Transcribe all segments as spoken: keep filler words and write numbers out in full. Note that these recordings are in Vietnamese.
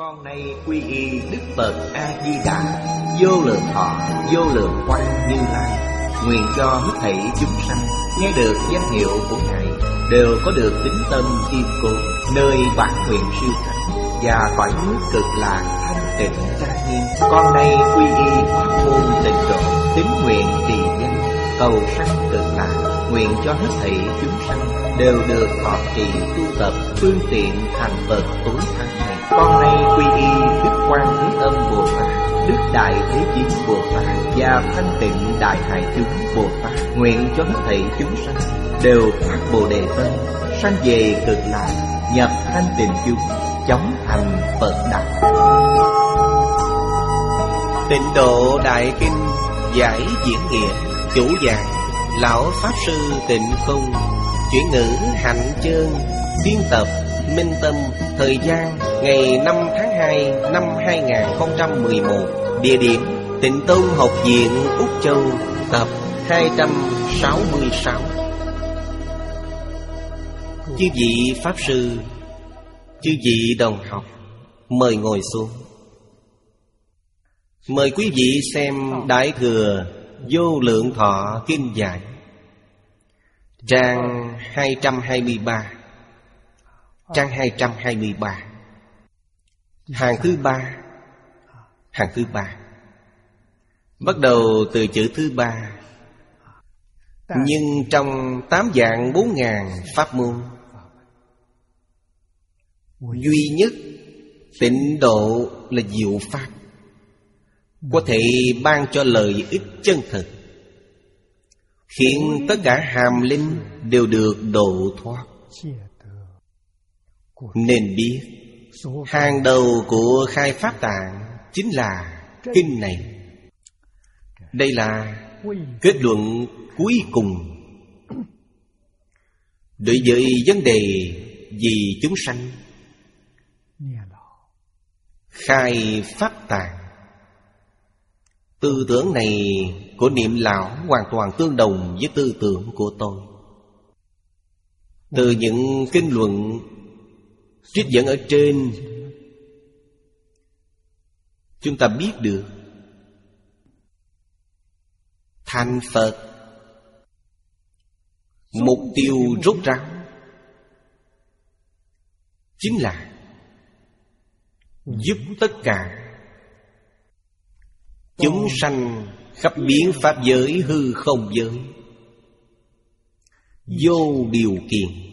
Con nay quy y Đức Phật A Di Đà, vô lượng thọ, vô lượng quang Như Lai. Nguyện cho hết thảy chúng sanh nghe được danh hiệu của Ngài đều có được tín tâm kiên cố, nơi bản nguyện siêu thắng và cõi nước cực lạc thanh tịnh trang nghiêm. Con nay quy y pháp môn tịnh độ, tín nguyện trì danh cầu sanh cực lạc. Nguyện cho hết thảy chúng sanh đều được thọ trì tu tập phương tiện thành Phật tối thắng này. Con nay quy y Đức Quan Thế Âm Bồ Tát, Đức Đại Thế Chí Bồ Tát và Thanh Tịnh Đại Hải Chúng Bồ Tát. Nguyện cho hết thảy chúng sanh đều phát Bồ Đề tâm, sanh về cực lạc, nhập thanh tịnh chúng, chóng thành Phật đạo. Tịnh Độ Đại Kinh giải diễn nghĩa. Chủ giảng Lão Pháp Sư Tịnh Không. Chuyển ngữ Hạnh Chơn. Biên tập Minh Tâm. Thời gian ngày năm tháng hai năm hai nghìn không trăm mười một. Địa điểm Tịnh Tông Học viện Úc Châu. Tập hai trăm sáu mươi sáu. Chư vị Pháp Sư, chư vị đồng học, mời ngồi xuống. Mời quý vị xem Đại Thừa Vô Lượng Thọ Kinh Giải, trang hai trăm hai mươi ba. Trang hai trăm hai mươi ba, hàng thứ ba. Hàng thứ ba bắt đầu từ chữ thứ ba. Nhưng trong tám vạn bốn ngàn pháp môn, duy nhất tịnh độ là diệu pháp, có thể ban cho lợi ích chân thực, khiến tất cả hàm linh đều được độ thoát. Nên biết hàng đầu của khai pháp tạng chính là kinh này. Đây là kết luận cuối cùng đối với vấn đề vì chúng sanh. Khai pháp tạng, tư tưởng này của Niệm Lão hoàn toàn tương đồng với tư tưởng của tôi. Từ những kinh luận trích dẫn ở trên, chúng ta biết được thành Phật, mục tiêu rốt ráo chính là giúp tất cả chúng sanh khắp biến pháp giới hư không giới vô điều kiện.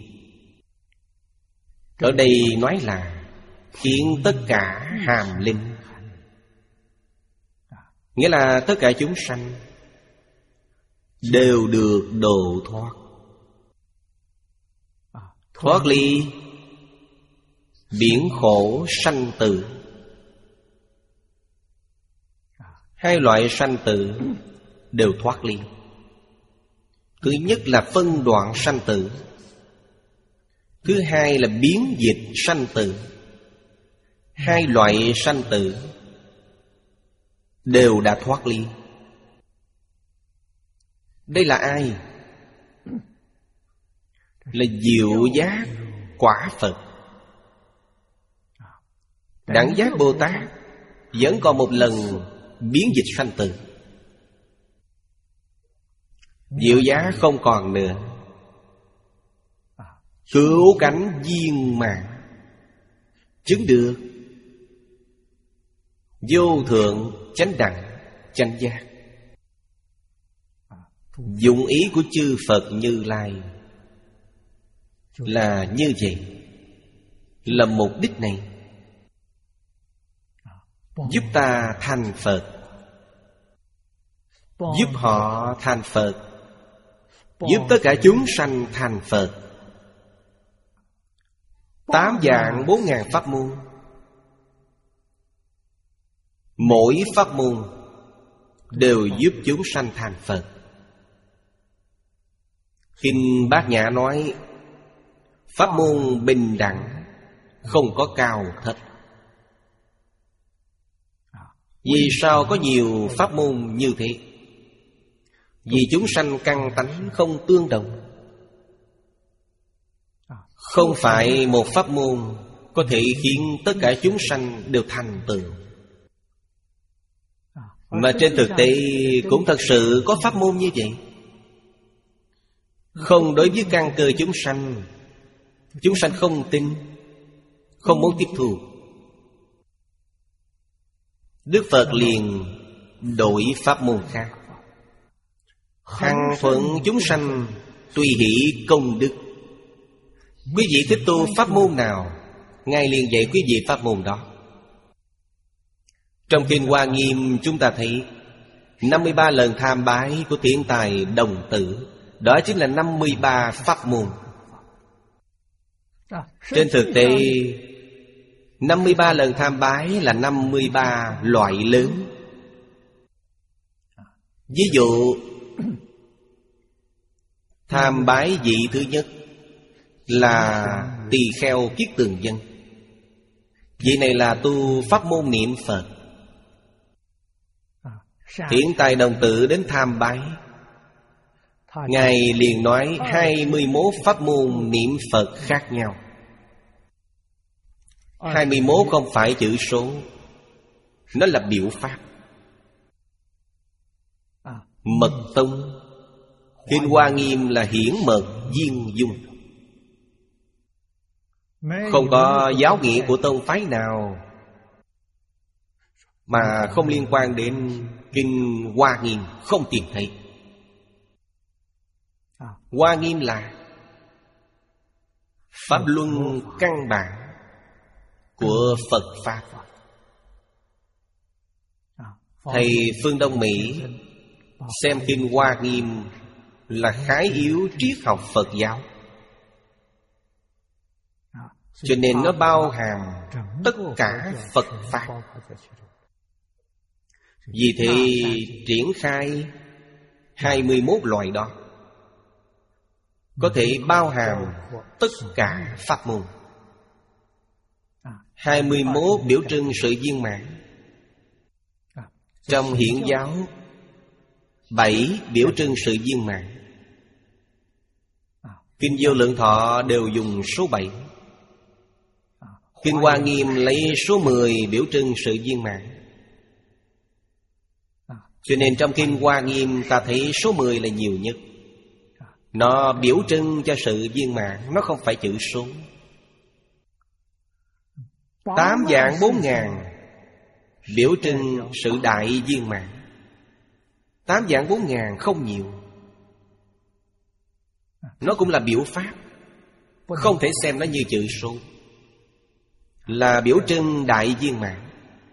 Ở đây nói là khiến tất cả hàm linh, nghĩa là tất cả chúng sanh đều được độ thoát, thoát ly biển khổ sanh tử. Hai loại sanh tử đều thoát ly. Thứ nhất là phân đoạn sanh tử, thứ hai là biến dịch sanh tử. Hai loại sanh tử đều đã thoát ly. Đây là ai? Là diệu giác quả Phật. Đẳng giác Bồ Tát vẫn còn một lần biến dịch sanh tử. Diệu giác không còn nữa, cứu cánh viên mãn, chứng được vô thượng chánh đẳng chánh giác. Dụng ý của chư Phật Như Lai là như vậy, là mục đích này, giúp ta thành Phật, giúp họ thành Phật, giúp tất cả chúng sanh thành Phật. Tám vạn bốn ngàn pháp môn, mỗi pháp môn đều giúp chúng sanh thành Phật. Kinh Bát Nhã nói pháp môn bình đẳng, không có cao thấp. Vì sao có nhiều pháp môn như thế? Vì chúng sanh căn tánh không tương đồng. Không phải một pháp môn có thể khiến tất cả chúng sanh đều thành tựu. Mà trên thực tế cũng thật sự có pháp môn như vậy. Không đối với căn cơ chúng sanh, chúng sanh không tin, không muốn tiếp thu, Đức Phật liền đổi pháp môn khác. Hằng thuận chúng sanh, tùy hỷ công đức. Quý vị thích tu pháp môn nào, Ngài liền dạy quý vị pháp môn đó. Trong Kinh Hoa Nghiêm chúng ta thấy năm mươi ba lần tham bái của Thiện Tài Đồng Tử, đó chính là năm mươi ba pháp môn. Trên thực tế năm mươi ba lần tham bái là năm mươi ba loại lớn. Ví dụ tham bái vị thứ nhất là tỳ kheo Kiết Tường Dân. Vị này là tu pháp môn niệm Phật. Thiện Tài Đồng Tử đến tham bái, Ngài liền nói hai mươi mốt pháp môn niệm Phật khác nhau. Hai mươi mốt không phải chữ số, nó là biểu pháp. Mật tông, Kinh Hoa Nghiêm là hiển mật viên dung. Không có giáo nghĩa của tông phái nào mà không liên quan đến Kinh Hoa Nghiêm, không tìm thấy. Hoa Nghiêm là pháp luân căn bản của Phật Pháp. Thầy phương Đông Mỹ xem Kinh Hoa Nghiêm là khái yếu triết học Phật giáo, cho nên nó bao hàm tất cả Phật Pháp. Vì thế triển khai hai mươi mốt loại đó, có thể bao hàm tất cả pháp môn. Hai mươi mốt biểu trưng sự viên mãn. Trong Hiển giáo, bảy biểu trưng sự viên mãn. Kinh Vô Lượng Thọ đều dùng số bảy. Kinh Hoa Nghiêm lấy số mười biểu trưng sự viên mãn. Cho nên trong Kinh Hoa Nghiêm ta thấy số mười là nhiều nhất. Nó biểu trưng cho sự viên mãn, nó không phải chữ số. Tám vạn bốn ngàn biểu trưng sự đại viên mãn. Tám vạn bốn ngàn không nhiều, nó cũng là biểu pháp, không thể xem nó như chữ số, là biểu trưng đại viên mãn.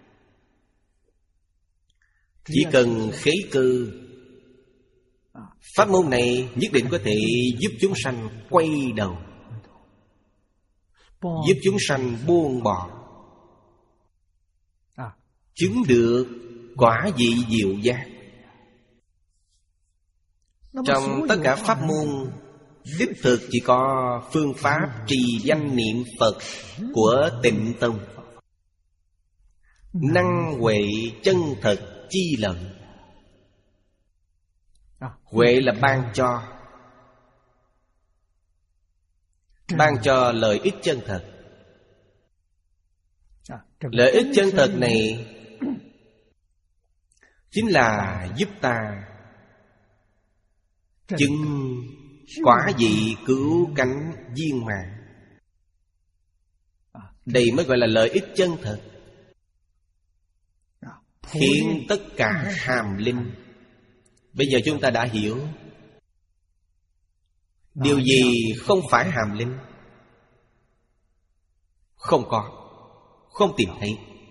Chỉ cần khế cơ, pháp môn này nhất định có thể giúp chúng sanh quay đầu, giúp chúng sanh buông bỏ, chứng được quả vị diệu giác. Trong tất cả pháp môn, đích thực chỉ có phương pháp trì danh niệm Phật của Tịnh Tông. Năng huệ chân thật chi lợi. Huệ là ban cho, ban cho lợi ích chân thật. Lợi ích chân thật này chính là giúp ta chứng quả vị cứu cánh viên mãn. Đây mới gọi là lợi ích chân thật, khiến tất cả hàm linh. Bây giờ chúng ta đã hiểu điều gì không phải hàm linh. Không có, không tìm thấy.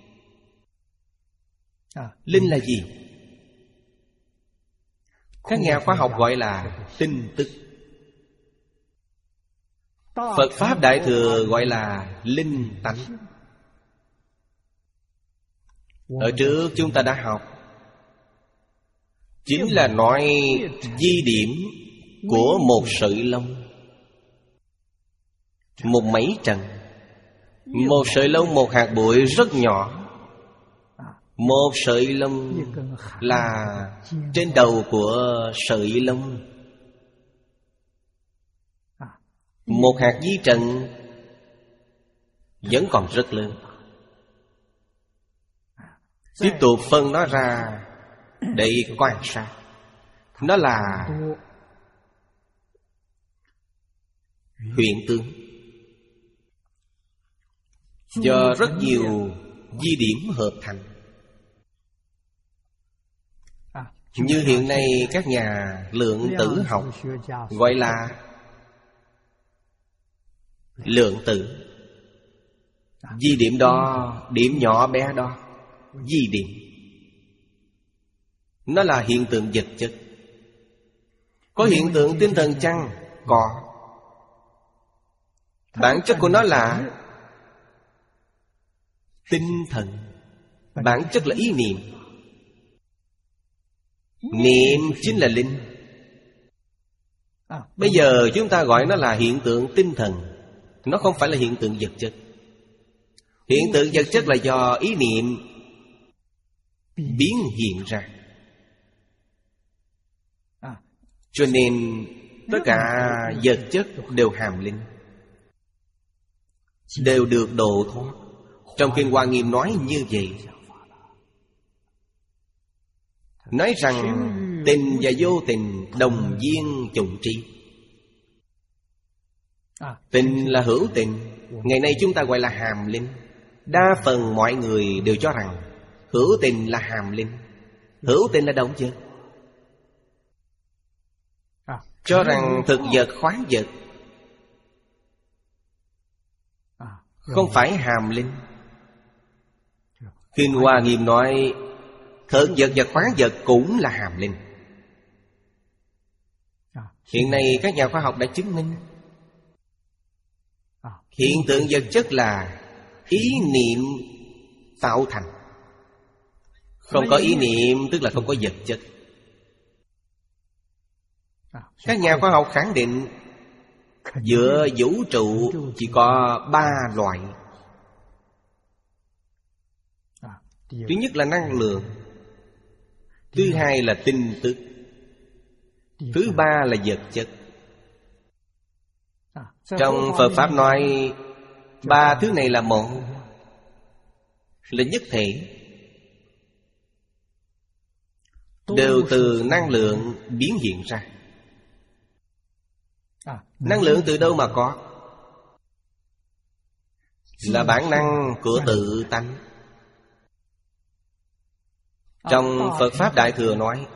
Linh là gì? Các nhà khoa học gọi là tin tức. Phật Pháp Đại Thừa gọi là linh tánh. Ở trước chúng ta đã học, chính là nói di điểm của một sợi lông, một mẩy trần. Một sợi lông, một hạt bụi rất nhỏ. Một sợi lông là trên đầu của sợi lông. Một hạt di trần vẫn còn rất lớn. Tiếp tục phân nó ra để quan sát. Nó là hiện tượng do rất nhiều di điểm hợp thành. Như hiện nay các nhà lượng tử học gọi là lượng tử. Di điểm đó, điểm nhỏ bé đó, di điểm. Nó là hiện tượng vật chất. Có hiện tượng tinh thần chăng? Có. Bản chất của nó là tinh thần. Bản chất là ý niệm. Niệm chính là linh. Bây giờ chúng ta gọi nó là hiện tượng tinh thần. Nó không phải là hiện tượng vật chất. Hiện tượng vật chất là do ý niệm biến hiện ra. Cho nên tất cả vật chất đều hàm linh, đều được độ thoát. Trong Kinh Hoa Nghiêm nói như vậy, nói rằng tình và vô tình đồng viên chủng tri. Tình là hữu tình, ngày nay chúng ta gọi là hàm linh. Đa phần mọi người đều cho rằng hữu tình là hàm linh, hữu tình là động vật. Cho rằng thực vật khoáng vật không phải hàm linh. Kinh Hoa Nghiêm nói thực vật và khoáng vật cũng là hàm linh. Hiện nay các nhà khoa học đã chứng minh hiện tượng vật chất là ý niệm tạo thành. Không có ý niệm tức là không có vật chất. Các nhà khoa học khẳng định giữa vũ trụ chỉ có ba loại. Thứ nhất là năng lượng, thứ hai là tinh tức, thứ ba là vật chất. Trong Phật Pháp nói ba thứ này là một, là nhất thể, đều từ năng lượng biến hiện ra. Năng lượng từ đâu mà có? Là bản năng của tự tánh. Trong Phật Pháp Đại Thừa nói,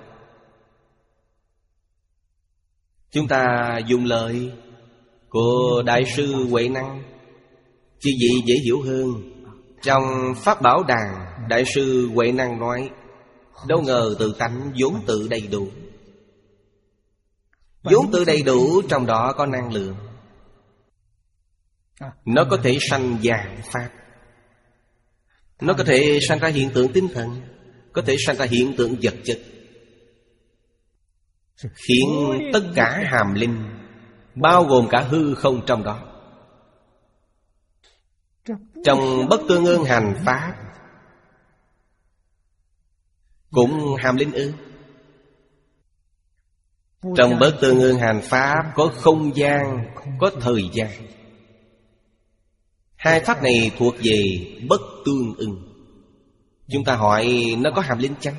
chúng ta dùng lời của Đại sư Huệ Năng, chứ gì dễ hiểu hơn. Trong Pháp Bảo Đàn, Đại sư Huệ Năng nói, đâu ngờ tự tánh vốn tự đầy đủ. Vốn tự đầy đủ, trong đó có năng lượng. Nó có thể sanh vạn pháp. Nó có thể sanh ra hiện tượng tinh thần, có thể sanh ra hiện tượng vật chất, khiến tất cả hàm linh, bao gồm cả hư không trong đó. Trong Bất Tương Ưng Hành Pháp cũng hàm linh ư? Trong Bất Tương Ưng Hành Pháp có không gian, có thời gian. Hai pháp này thuộc về bất tương ưng. Chúng ta hỏi nó có hàm linh chăng?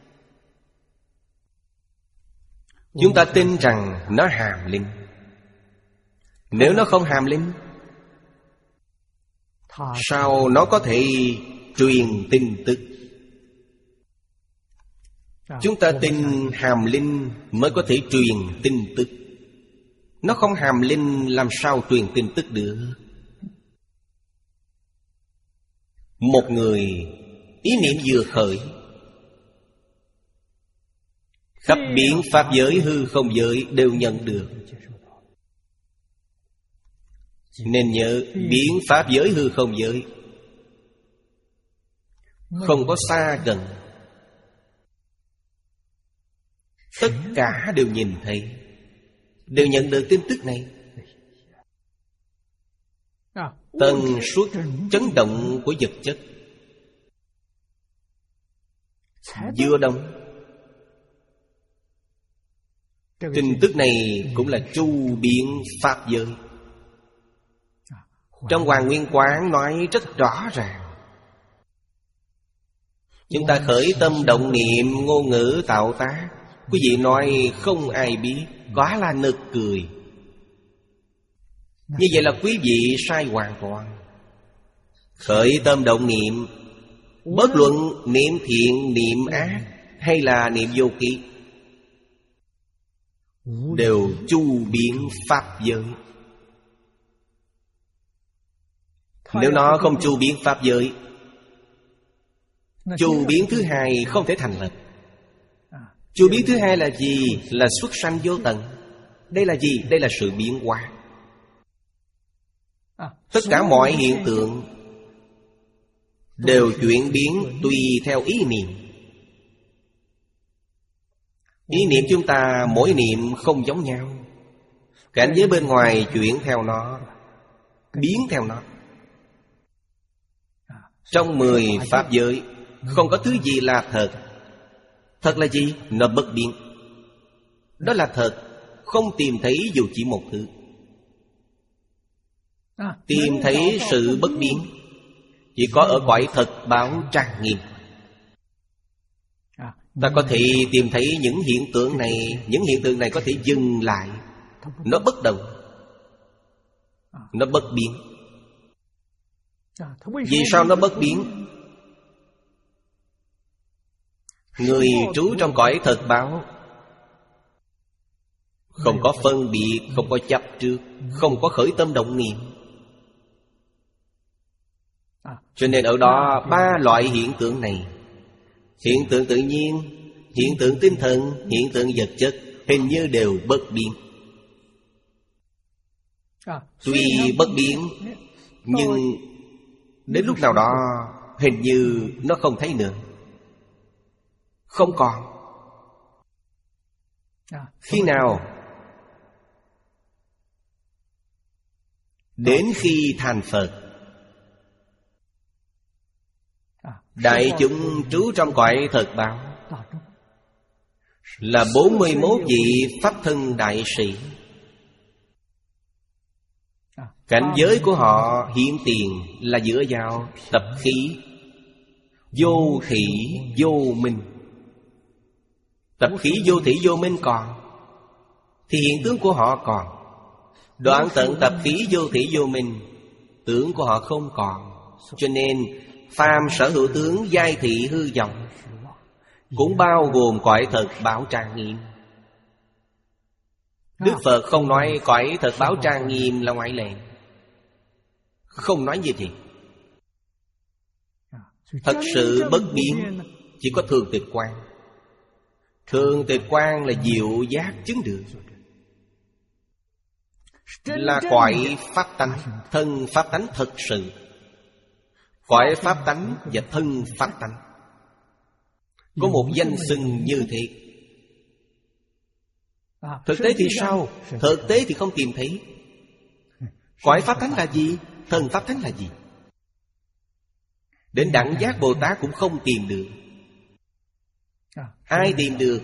Chúng ta tin rằng nó hàm linh. Nếu nó không hàm linh, sao nó có thể truyền tin tức? Chúng ta tin hàm linh mới có thể truyền tin tức. Nó không hàm linh làm sao truyền tin tức được? Một người ý niệm vừa khởi, khắp biến pháp giới hư không giới đều nhận được. Nên nhớ, biến pháp giới hư không giới không có xa gần, tất cả đều nhìn thấy, đều nhận được tin tức này. Tần suất chấn động của vật chất vừa động, tin tức này cũng là chu biến pháp giới. Trong Hoàng Nguyên Quán nói rất rõ ràng. Chúng ta khởi tâm động niệm, ngôn ngữ tạo tác, quý vị nói không ai biết, quá là nực cười. Như vậy là quý vị sai hoàn toàn. Khởi tâm động niệm, bất luận niệm thiện, niệm ác hay là niệm vô ký, đều chu biến pháp giới. Nếu nó không chu biến pháp giới, chu biến thứ hai không thể thành lập. Chu biến thứ hai là gì? Là xuất sanh vô tận. Đây là gì? Đây là sự biến hóa. Tất cả mọi hiện tượng đều chuyển biến tùy theo ý niệm. Ý niệm chúng ta mỗi niệm không giống nhau. Cảnh giới bên ngoài chuyển theo nó, biến theo nó. Trong mười pháp giới không có thứ gì là thật. Thật là gì? Nó bất biến. Đó là thật. Không tìm thấy dù chỉ một thứ. Tìm thấy sự bất biến chỉ có ở cõi thật báo trang nghiêm. Ta có thể tìm thấy những hiện tượng này. Những hiện tượng này có thể dừng lại. Nó bất động, nó bất biến. Vì sao nó bất biến? Người trú trong cõi thật báo không có phân biệt, không có chấp trước, không có khởi tâm động niệm. Cho nên ở đó ba loại hiện tượng này: hiện tượng tự nhiên, hiện tượng tinh thần, hiện tượng vật chất, hình như đều bất biến. Tuy bất biến, nhưng đến lúc nào đó hình như nó không thấy nữa, không còn. Khi nào? Đến khi thành Phật. Đại chúng trú trong cõi thật báo là bốn mươi mốt vị pháp thân đại sĩ. Cảnh giới của họ hiện tiền là dựa vào tập khí vô thỉ vô minh. Tập khí vô thỉ vô minh còn thì hiện tướng của họ còn. Đoạn tận tập khí vô thỉ vô minh, tướng của họ không còn. Cho nên phàm sở hữu tướng giai thị hư vọng, cũng bao gồm cõi thật báo trang nghiêm. Đức Phật không nói cõi thật báo trang nghiêm là ngoại lệ, không nói như vậy. Thật sự bất biến chỉ có thường tịch quan. Thường tịch quan là diệu giác chứng được, là cõi pháp tánh, thân pháp tánh thật sự. Cõi pháp tánh và thân pháp tánh có một danh xưng như thế. Thực tế thì sao? Thực tế thì không tìm thấy. Cõi pháp tánh là gì? Thân pháp tánh là gì? Đến Đẳng Giác Bồ Tát cũng không tìm được. Ai tìm được?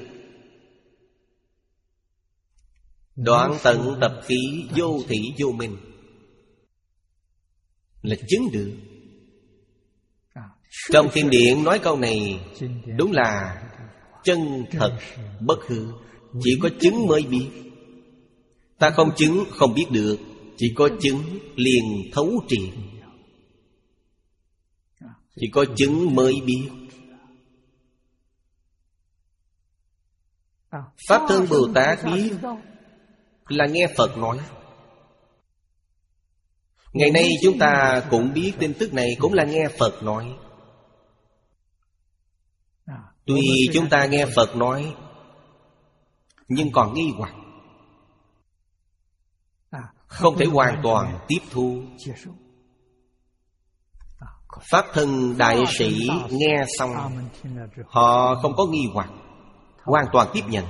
Đoạn tận tập khí vô thỉ vô minh là chứng được. Trong kinh điển nói câu này đúng là chân thật bất hư. Chỉ có chứng mới biết. Ta không chứng không biết được. Chỉ có chứng liền thấu triệt. Chỉ có chứng mới biết. Pháp Thân Bồ Tát biết là nghe Phật nói. Ngày nay chúng ta cũng biết tin tức này, cũng là nghe Phật nói. Tuy chúng ta nghe Phật nói nhưng còn nghi hoặc, không thể hoàn toàn tiếp thu. Pháp thân đại sĩ nghe xong, họ không có nghi hoặc, hoàn toàn tiếp nhận.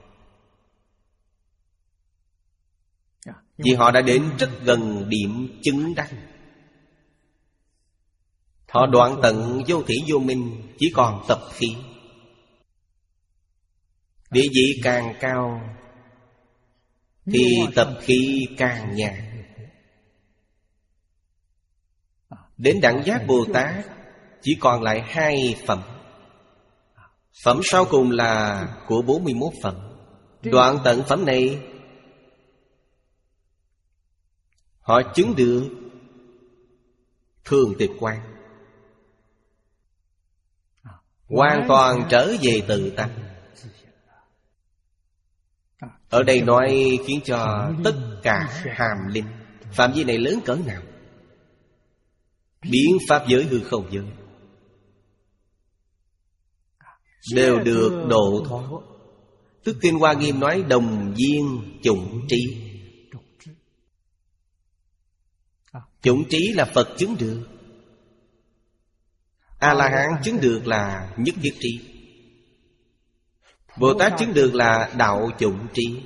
Vì họ đã đến rất gần điểm chứng đắc. Họ đoạn tận vô thỉ vô minh, chỉ còn tập khí. Địa vị càng cao thì tập khí càng nhạt. Đến Đẳng Giác Bồ Tát chỉ còn lại hai phẩm. Phẩm sau cùng là của bốn mươi mốt phẩm. Đoạn tận phẩm này họ chứng được thường tịch quan, hoàn toàn trở về tự tánh. Ở đây nói khiến cho tất cả hàm linh. Phạm vi này lớn cỡ nào? Biến pháp giới hư không giới đều được độ thoát. Tức Kinh Hoa Nghiêm nói đồng viên chủng trí. Chủng trí là Phật chứng được, A-la-hán chứng được là nhất thiết trí, Bồ Tát chứng được là đạo chủng trí,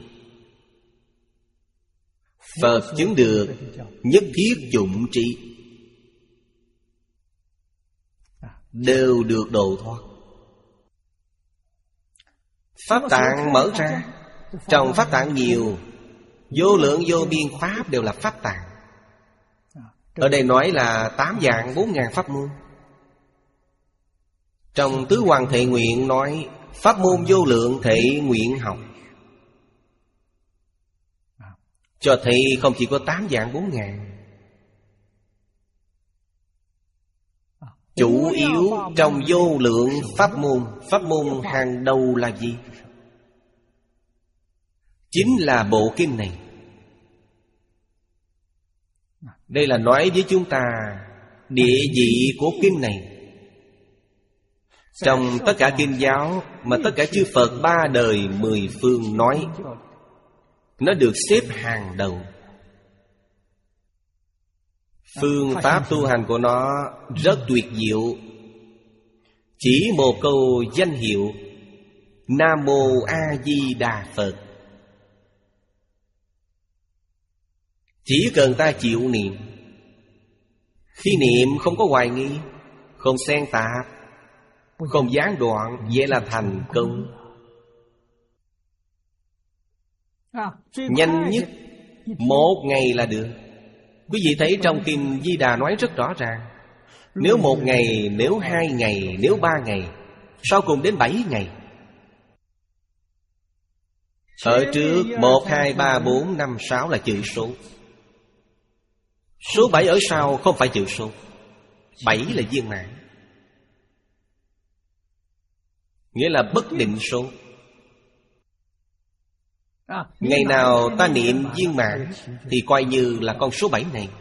Phật chứng được nhất thiết chủng trí, đều được độ thoát. Pháp tạng mở ra. Trong pháp tạng nhiều, vô lượng vô biên pháp đều là pháp tạng. Ở đây nói là tám vạn bốn ngàn pháp môn. Trong Tứ Hoàng Thệ Nguyện nói pháp môn vô lượng thệ nguyện học, cho thấy không chỉ có tám vạn bốn ngàn. Chủ yếu trong vô lượng pháp môn, pháp môn hàng đầu là gì? Chính là bộ kinh này. Đây là nói với chúng ta địa vị của kinh này. Trong tất cả kinh giáo mà tất cả chư Phật ba đời mười phương nói, nó được xếp hàng đầu. Phương pháp tu hành của nó rất tuyệt diệu. Chỉ một câu danh hiệu Nam Mô A Di Đà Phật, chỉ cần ta chịu niệm, khi niệm không có hoài nghi, không xen tạp, không gián đoạn, vậy là thành công. Nhanh nhất một ngày là được. Quý vị thấy trong Kinh Di Đà nói rất rõ ràng. Nếu một ngày, nếu hai ngày, nếu ba ngày, sau cùng đến bảy ngày. Ở trước một, hai, ba, bốn, năm, sáu là chữ số. Số bảy ở sau không phải chữ số. Bảy là viên mãn, nghĩa là bất định số. Ngày nào ta niệm viên mãn thì coi như là con số bảy này.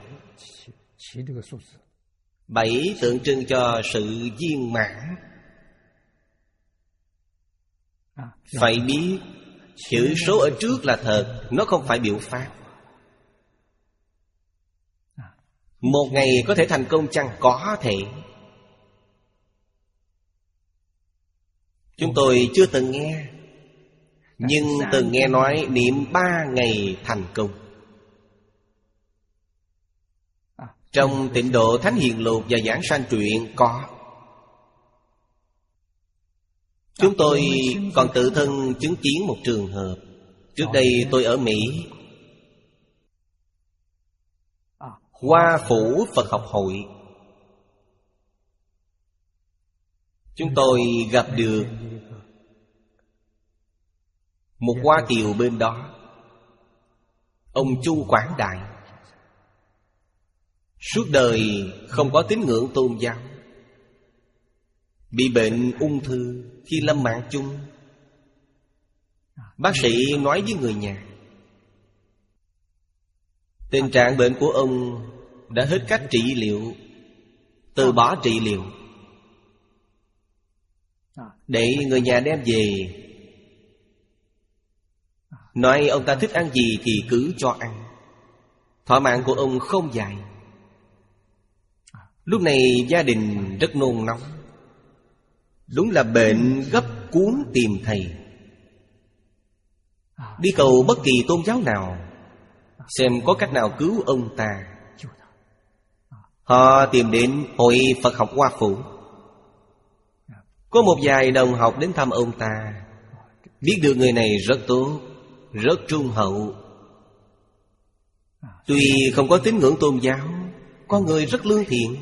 Bảy tượng trưng cho sự viên mãn. Phải biết chữ số ở trước là thật, nó không phải biểu pháp. Một ngày có thể thành công chăng? Có thể. Chúng tôi chưa từng nghe, nhưng từng nghe nói niệm ba ngày thành công. Trong Tịnh Độ Thánh Hiền Lục và Giảng Sanh Truyện có. Chúng tôi còn tự thân chứng kiến một trường hợp. Trước đây tôi ở Mỹ, Hoa Phủ Phật học hội, chúng tôi gặp được một Hoa Kiều bên đó, ông Chu Quảng Đại. Suốt đời không có tín ngưỡng tôn giáo, bị bệnh ung thư. Khi lâm mạng chung, bác sĩ nói với người nhà, tình trạng bệnh của ông đã hết cách trị liệu, từ bỏ trị liệu, để người nhà đem về, nói ông ta thích ăn gì thì cứ cho ăn. Thọ mạng của ông không dài. Lúc này gia đình rất nôn nóng, đúng là bệnh gấp cuốn tìm thầy. Đi cầu bất kỳ tôn giáo nào, xem có cách nào cứu ông ta. Họ tìm đến Hội Phật học Hoa Phủ. Có một vài đồng học đến thăm ông ta, biết được người này rất tốt, rất trung hậu. Tuy không có tín ngưỡng tôn giáo, con người rất lương thiện,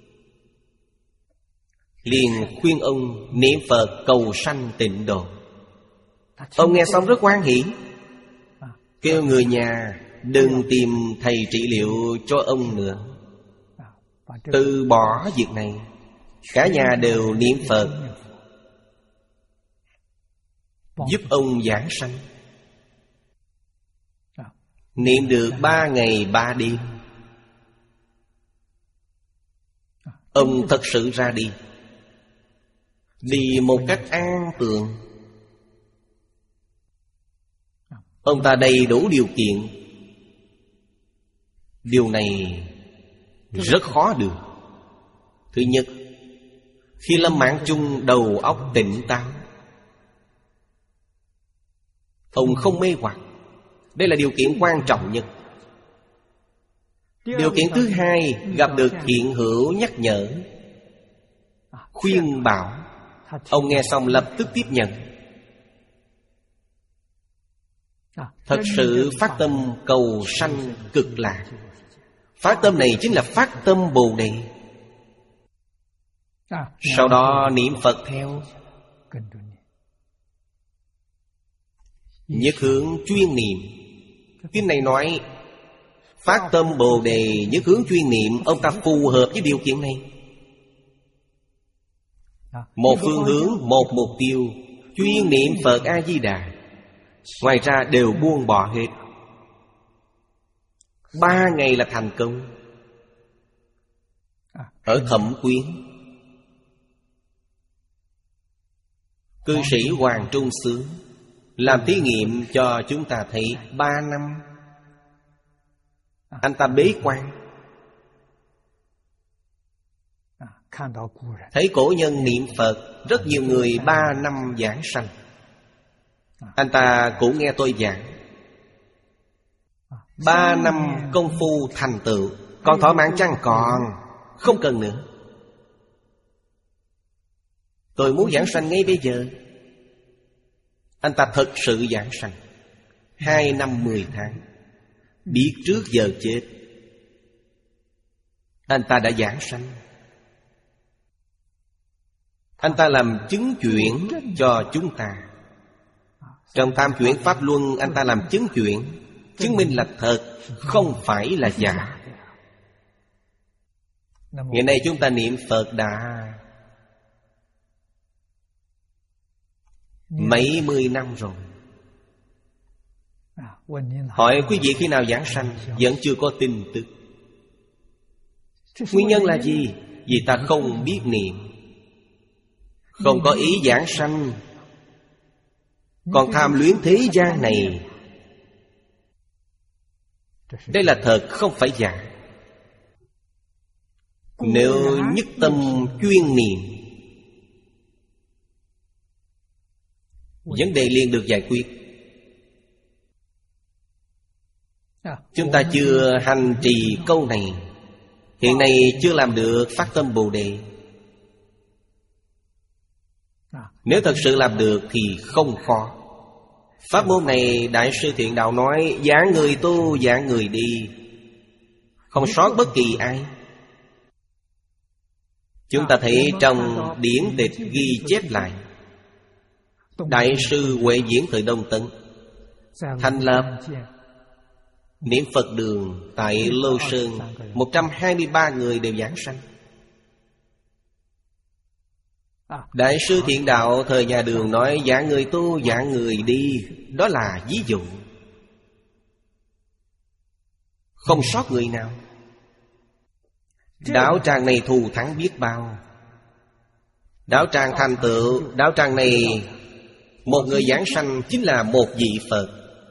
liền khuyên ông niệm Phật cầu sanh tịnh độ. Ông nghe xong rất hoan hỉ, kêu người nhà đừng tìm thầy trị liệu cho ông nữa, từ bỏ việc này. Cả nhà đều niệm Phật, giúp ông giảng sanh. Niệm được ba ngày ba đêm, ông thật sự ra đi, đi một cách an tường. Ông ta đầy đủ điều kiện. Điều này rất khó được. Thứ nhất, khi lâm mạng chung đầu óc tỉnh táo, ông không mê hoặc. Đây là điều kiện quan trọng nhất. Điều kiện thứ hai, gặp được thiện hữu nhắc nhở, khuyên bảo, ông nghe xong lập tức tiếp nhận. Thật sự phát tâm cầu sanh cực lạc. Phát tâm này chính là phát tâm Bồ Đề. Sau đó niệm Phật theo, nhất hướng chuyên niệm. Kinh này nói phát tâm Bồ Đề, nhất hướng chuyên niệm. Ông ta phù hợp với điều kiện này. Một phương hướng, một mục tiêu, chuyên niệm Phật A-di-đà. Ngoài ra đều buông bỏ hết. Ba ngày là thành công. Ở Thẩm Quyến, cư sĩ Hoàng Trung Xướng làm thí nghiệm cho chúng ta thấy. Ba năm anh ta bế quan, thấy cổ nhân niệm Phật, rất nhiều người ba năm giảng sanh. Anh ta cũng nghe tôi giảng. Ba năm công phu thành tựu. Còn thỏa mãn chăng? Còn không cần nữa. Tôi muốn giảng sanh ngay bây giờ. Anh ta thật sự giảng sanh. Hai năm mười tháng, biết trước giờ chết, anh ta đã giảng sanh. Anh ta làm chứng chuyển cho chúng ta. Trong Tam Chuyển Pháp Luân, anh ta làm chứng chuyển, chứng minh là thật, không phải là giả. Ngày nay chúng ta niệm Phật đã mấy mươi năm rồi. Hỏi quý vị khi nào giảng sanh, vẫn chưa có tin tức. Nguyên nhân là gì? Vì ta không biết niệm, không có ý giảng sanh, còn tham luyến thế gian này. Đây là thật, không phải giả. Nếu nhất tâm chuyên niệm, vấn đề liền được giải quyết. Chúng ta chưa hành trì câu này, hiện nay chưa làm được phát tâm Bồ Đề. Nếu thật sự làm được thì không khó. Pháp môn này Đại sư Thiện Đạo nói giảng người tu, giảng người đi, không sót bất kỳ ai. Chúng ta thấy trong điển tịch ghi chép lại, Đại sư Huệ Diễn thời Đông Tấn thành lập niệm Phật đường tại Lô Sơn, một trăm hai mươi ba người đều giảng sanh. Đại sư Thiện Đạo thời nhà Đường nói giảng người tu, giảng người đi. Đó là ví dụ, không sót người nào. Đạo tràng này thù thắng biết bao. Đạo tràng thành tựu, đạo tràng này một người giảng sanh chính là một vị Phật.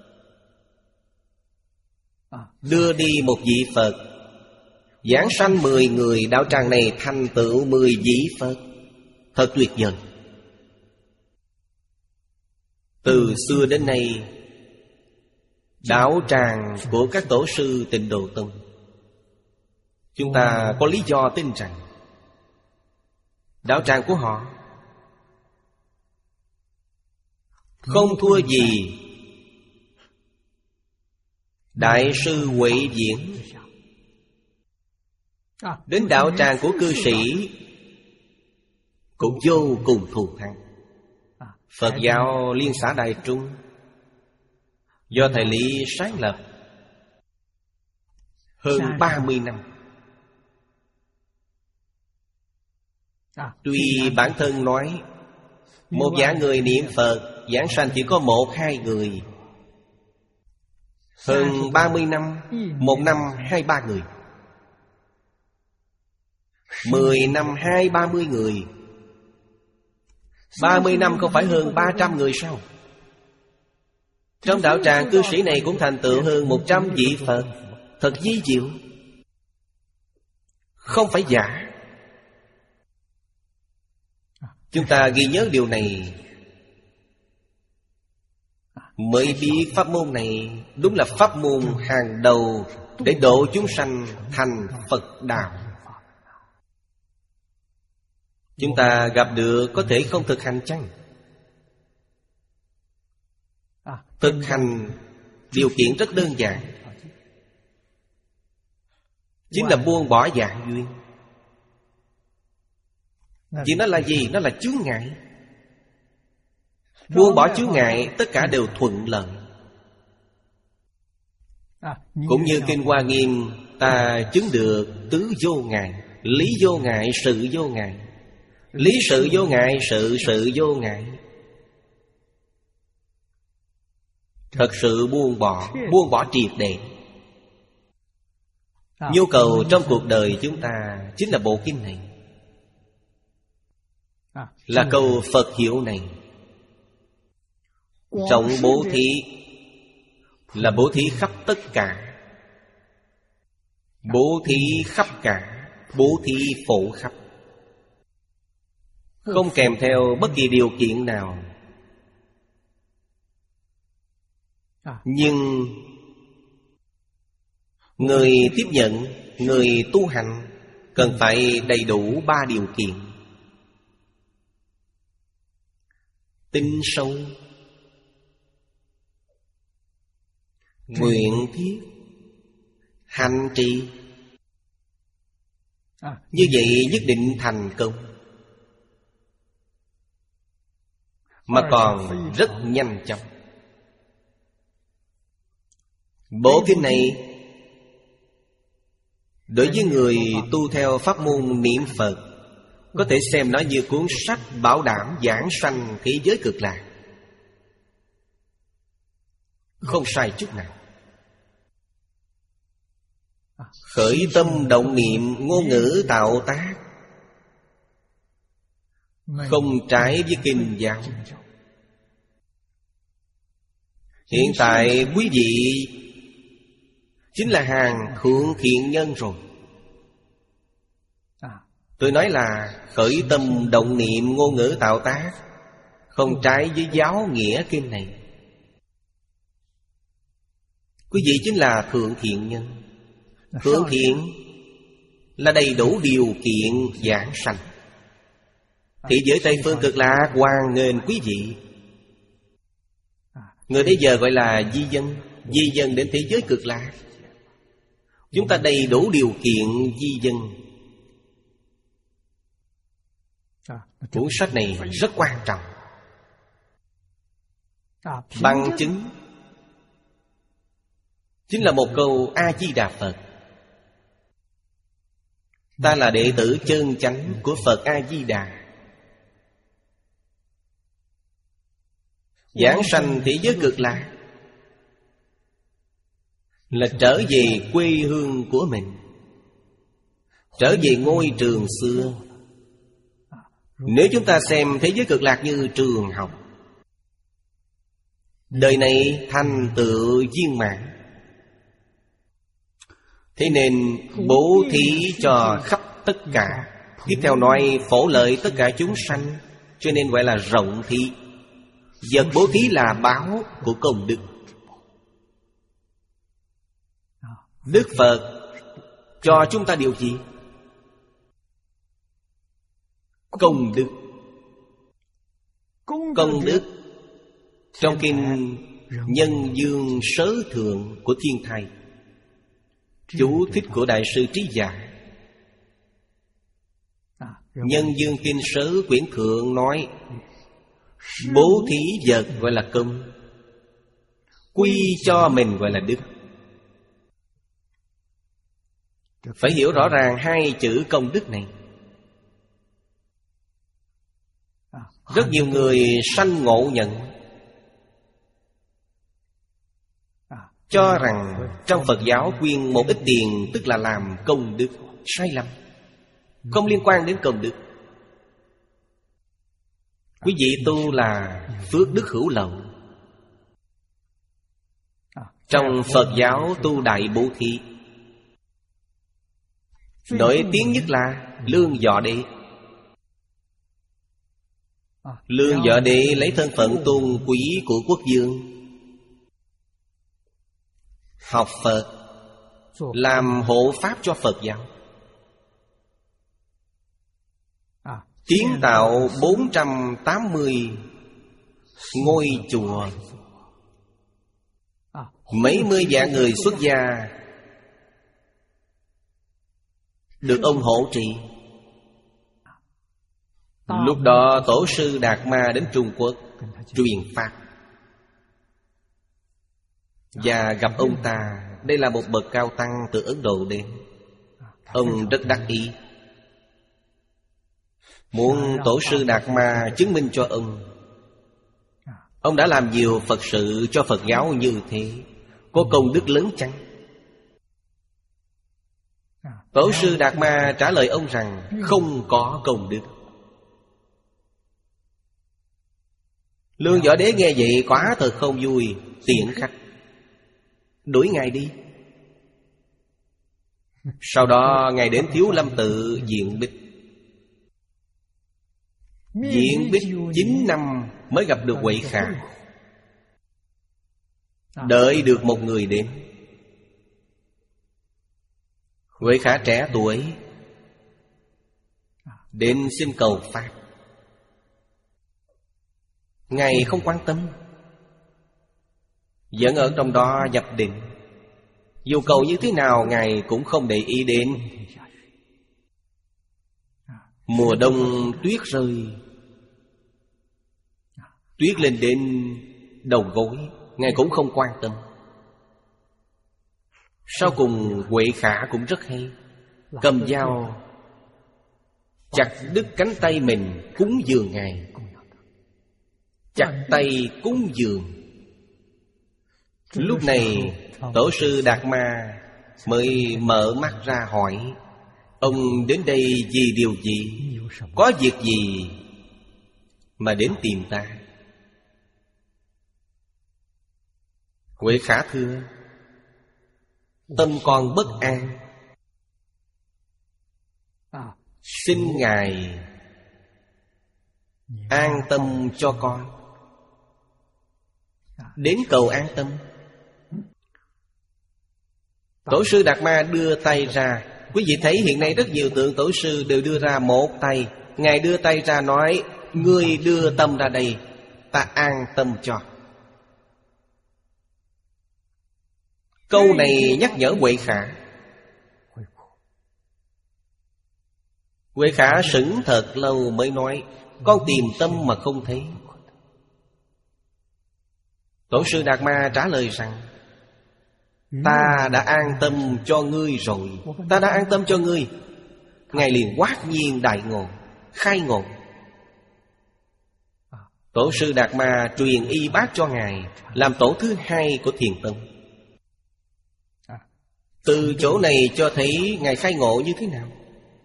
Đưa đi một vị Phật, giảng sanh mười người, đạo tràng này thành tựu mười vị Phật. Thật tuyệt vời. Từ xưa đến nay, đạo tràng của các tổ sư Tịnh Độ Tông, chúng ta có lý do tin rằng đạo tràng của họ không thua gì Đại sư Huệ Diễn. Đến đạo tràng của cư sĩ cũng vô cùng thù thắng. Phật giáo Liên xã Đài Trung do thầy Lý sáng lập hơn ba mươi năm. Tuy bản thân nói một giảng người niệm Phật, giảng sanh chỉ có một hai người. Hơn ba mươi năm, một năm hai ba người, mười năm hai ba mươi người, ba mươi năm không phải hơn ba trăm người sao? Trong đạo tràng cư sĩ này cũng thành tựu hơn một trăm vị Phật. Thật vi diệu, không phải giả. Chúng ta ghi nhớ điều này mới biết pháp môn này đúng là pháp môn hàng đầu để độ chúng sanh thành Phật đạo. Chúng ta gặp được có thể không thực hành chăng? Thực hành điều kiện rất đơn giản, chính là buông bỏ dạng duyên. Vì nó là gì? Nó là chướng ngại. Buông bỏ chướng ngại, tất cả đều thuận lợi. Cũng như Kinh Hoa Nghiêm ta chứng được tứ vô ngại, lý vô ngại, sự vô ngại. Lý sự vô ngại, sự sự vô ngại. Thật sự buông bỏ, buông bỏ triệt để. Nhu cầu trong cuộc đời chúng ta chính là bộ kinh này, là câu Phật hiệu này. Trọng bố thí là bố thí khắp tất cả, bố thí khắp cả, bố thí phổ khắp, không kèm theo bất kỳ điều kiện nào. Nhưng người tiếp nhận, người tu hành cần phải đầy đủ ba điều kiện: tinh sâu, nguyện thiết, hành trì. Như vậy nhất định thành công, mà còn rất nhanh chóng. Bộ kinh này đối với người tu theo pháp môn niệm Phật có thể xem nó như cuốn sách bảo đảm giảng sanh thế giới cực lạc, không sai chút nào. Khởi tâm động niệm, ngôn ngữ tạo tác, không trái với kinh giáo. Hiện tại quý vị chính là hàng thượng thiện nhân rồi. Tôi nói là khởi tâm động niệm, ngôn ngữ tạo tác, không trái với giáo nghĩa kinh này. Quý vị chính là thượng thiện nhân. Thượng thiện là đầy đủ điều kiện giảng sanh. Thế giới Tây Phương Cực Lạc hoan nghênh quý vị. Người bây giờ gọi là di dân, di dân đến thế giới Cực Lạc. Chúng ta đầy đủ điều kiện di dân. Cuốn sách này rất quan trọng. Bằng chứng chính là một câu A-di-đà Phật. Ta là đệ tử chân chánh của Phật A-di-đà, giảng sanh thế giới Cực Lạc là trở về quê hương của mình, trở về ngôi trường xưa. Nếu chúng ta xem thế giới Cực Lạc như trường học, đời này thành tựu viên mãn, thế nên bố thí cho khắp tất cả. Tiếp theo nói phổ lợi tất cả chúng sanh, cho nên gọi là rộng thí. Vật bố thí là báo của công đức. Đức Phật cho chúng ta điều gì? Công đức. Công đức trong kinh Nhân Dương Sớ Thượng của Thiên Thầy, chú thích của Đại sư Trí Giả, Nhân Dương Kinh Sớ quyển thượng nói bố thí vật gọi là công, quy cho mình gọi là đức. Phải hiểu rõ ràng hai chữ công đức này. Rất nhiều người sanh ngộ nhận, cho rằng trong Phật giáo quyên một ít tiền tức là làm công đức. Sai lầm. Không liên quan đến công đức. Quý vị tu là phước đức hữu lậu. Trong Phật giáo tu đại bố thí, nổi tiếng nhất là Lương Võ Đế. Lương Võ Đế lấy thân phận tôn quý của quốc vương, học Phật, làm hộ pháp cho Phật giáo, kiến tạo bốn trăm tám mươi ngôi chùa. Mấy mươi vạn người xuất gia được ông hộ trì. Lúc đó Tổ sư Đạt Ma đến Trung Quốc truyền pháp, và gặp ông ta. Đây là một bậc cao tăng từ Ấn Độ đến. Ông rất đắc ý, muốn Tổ sư Đạt Ma chứng minh cho ông, ông đã làm nhiều Phật sự cho Phật giáo như thế, có công đức lớn chăng? Tổ sư Đạt Ma trả lời ông rằng không có công đức. Lương Võ Đế nghe vậy quá thật không vui, tiễn khách, đuổi ngài đi. Sau đó ngài đến Thiếu Lâm Tự diện bích. Diện bích chín năm mới gặp được Huệ Khả. Đợi được một người đến. Huệ Khả trẻ tuổi đến xin cầu pháp. Ngài không quan tâm, vẫn ở trong đó nhập định. Dù cầu như thế nào Ngài cũng không để ý đến. Mùa đông tuyết rơi, tuyết lên đến đầu gối, Ngài cũng không quan tâm. Sau cùng Huệ Khả cũng rất hay, cầm dao chặt đứt cánh tay mình cúng dường Ngài. Chặt tay cúng dường. Lúc này Tổ sư Đạt Ma mới mở mắt ra hỏi: ông đến đây vì điều gì? Có việc gì mà đến tìm ta? Huệ Khả thưa: tâm con bất an, xin Ngài an tâm cho con. Đến cầu an tâm. Tổ sư Đạt Ma đưa tay ra. Quý vị thấy hiện nay rất nhiều tượng tổ sư đều đưa ra một tay. Ngài đưa tay ra nói: ngươi đưa tâm ra đây, ta an tâm cho. Câu này nhắc nhở Huệ Khả. Huệ Khả sững thật lâu mới nói: con tìm tâm mà không thấy. Tổ sư Đạt Ma trả lời rằng: ta đã an tâm cho ngươi rồi. Ta đã an tâm cho ngươi. Ngài liền quát nhiên đại ngộ, khai ngộ. Tổ sư Đạt Ma truyền y bát cho Ngài, làm tổ thứ hai của Thiền Tông. Từ chỗ này cho thấy Ngài khai ngộ như thế nào.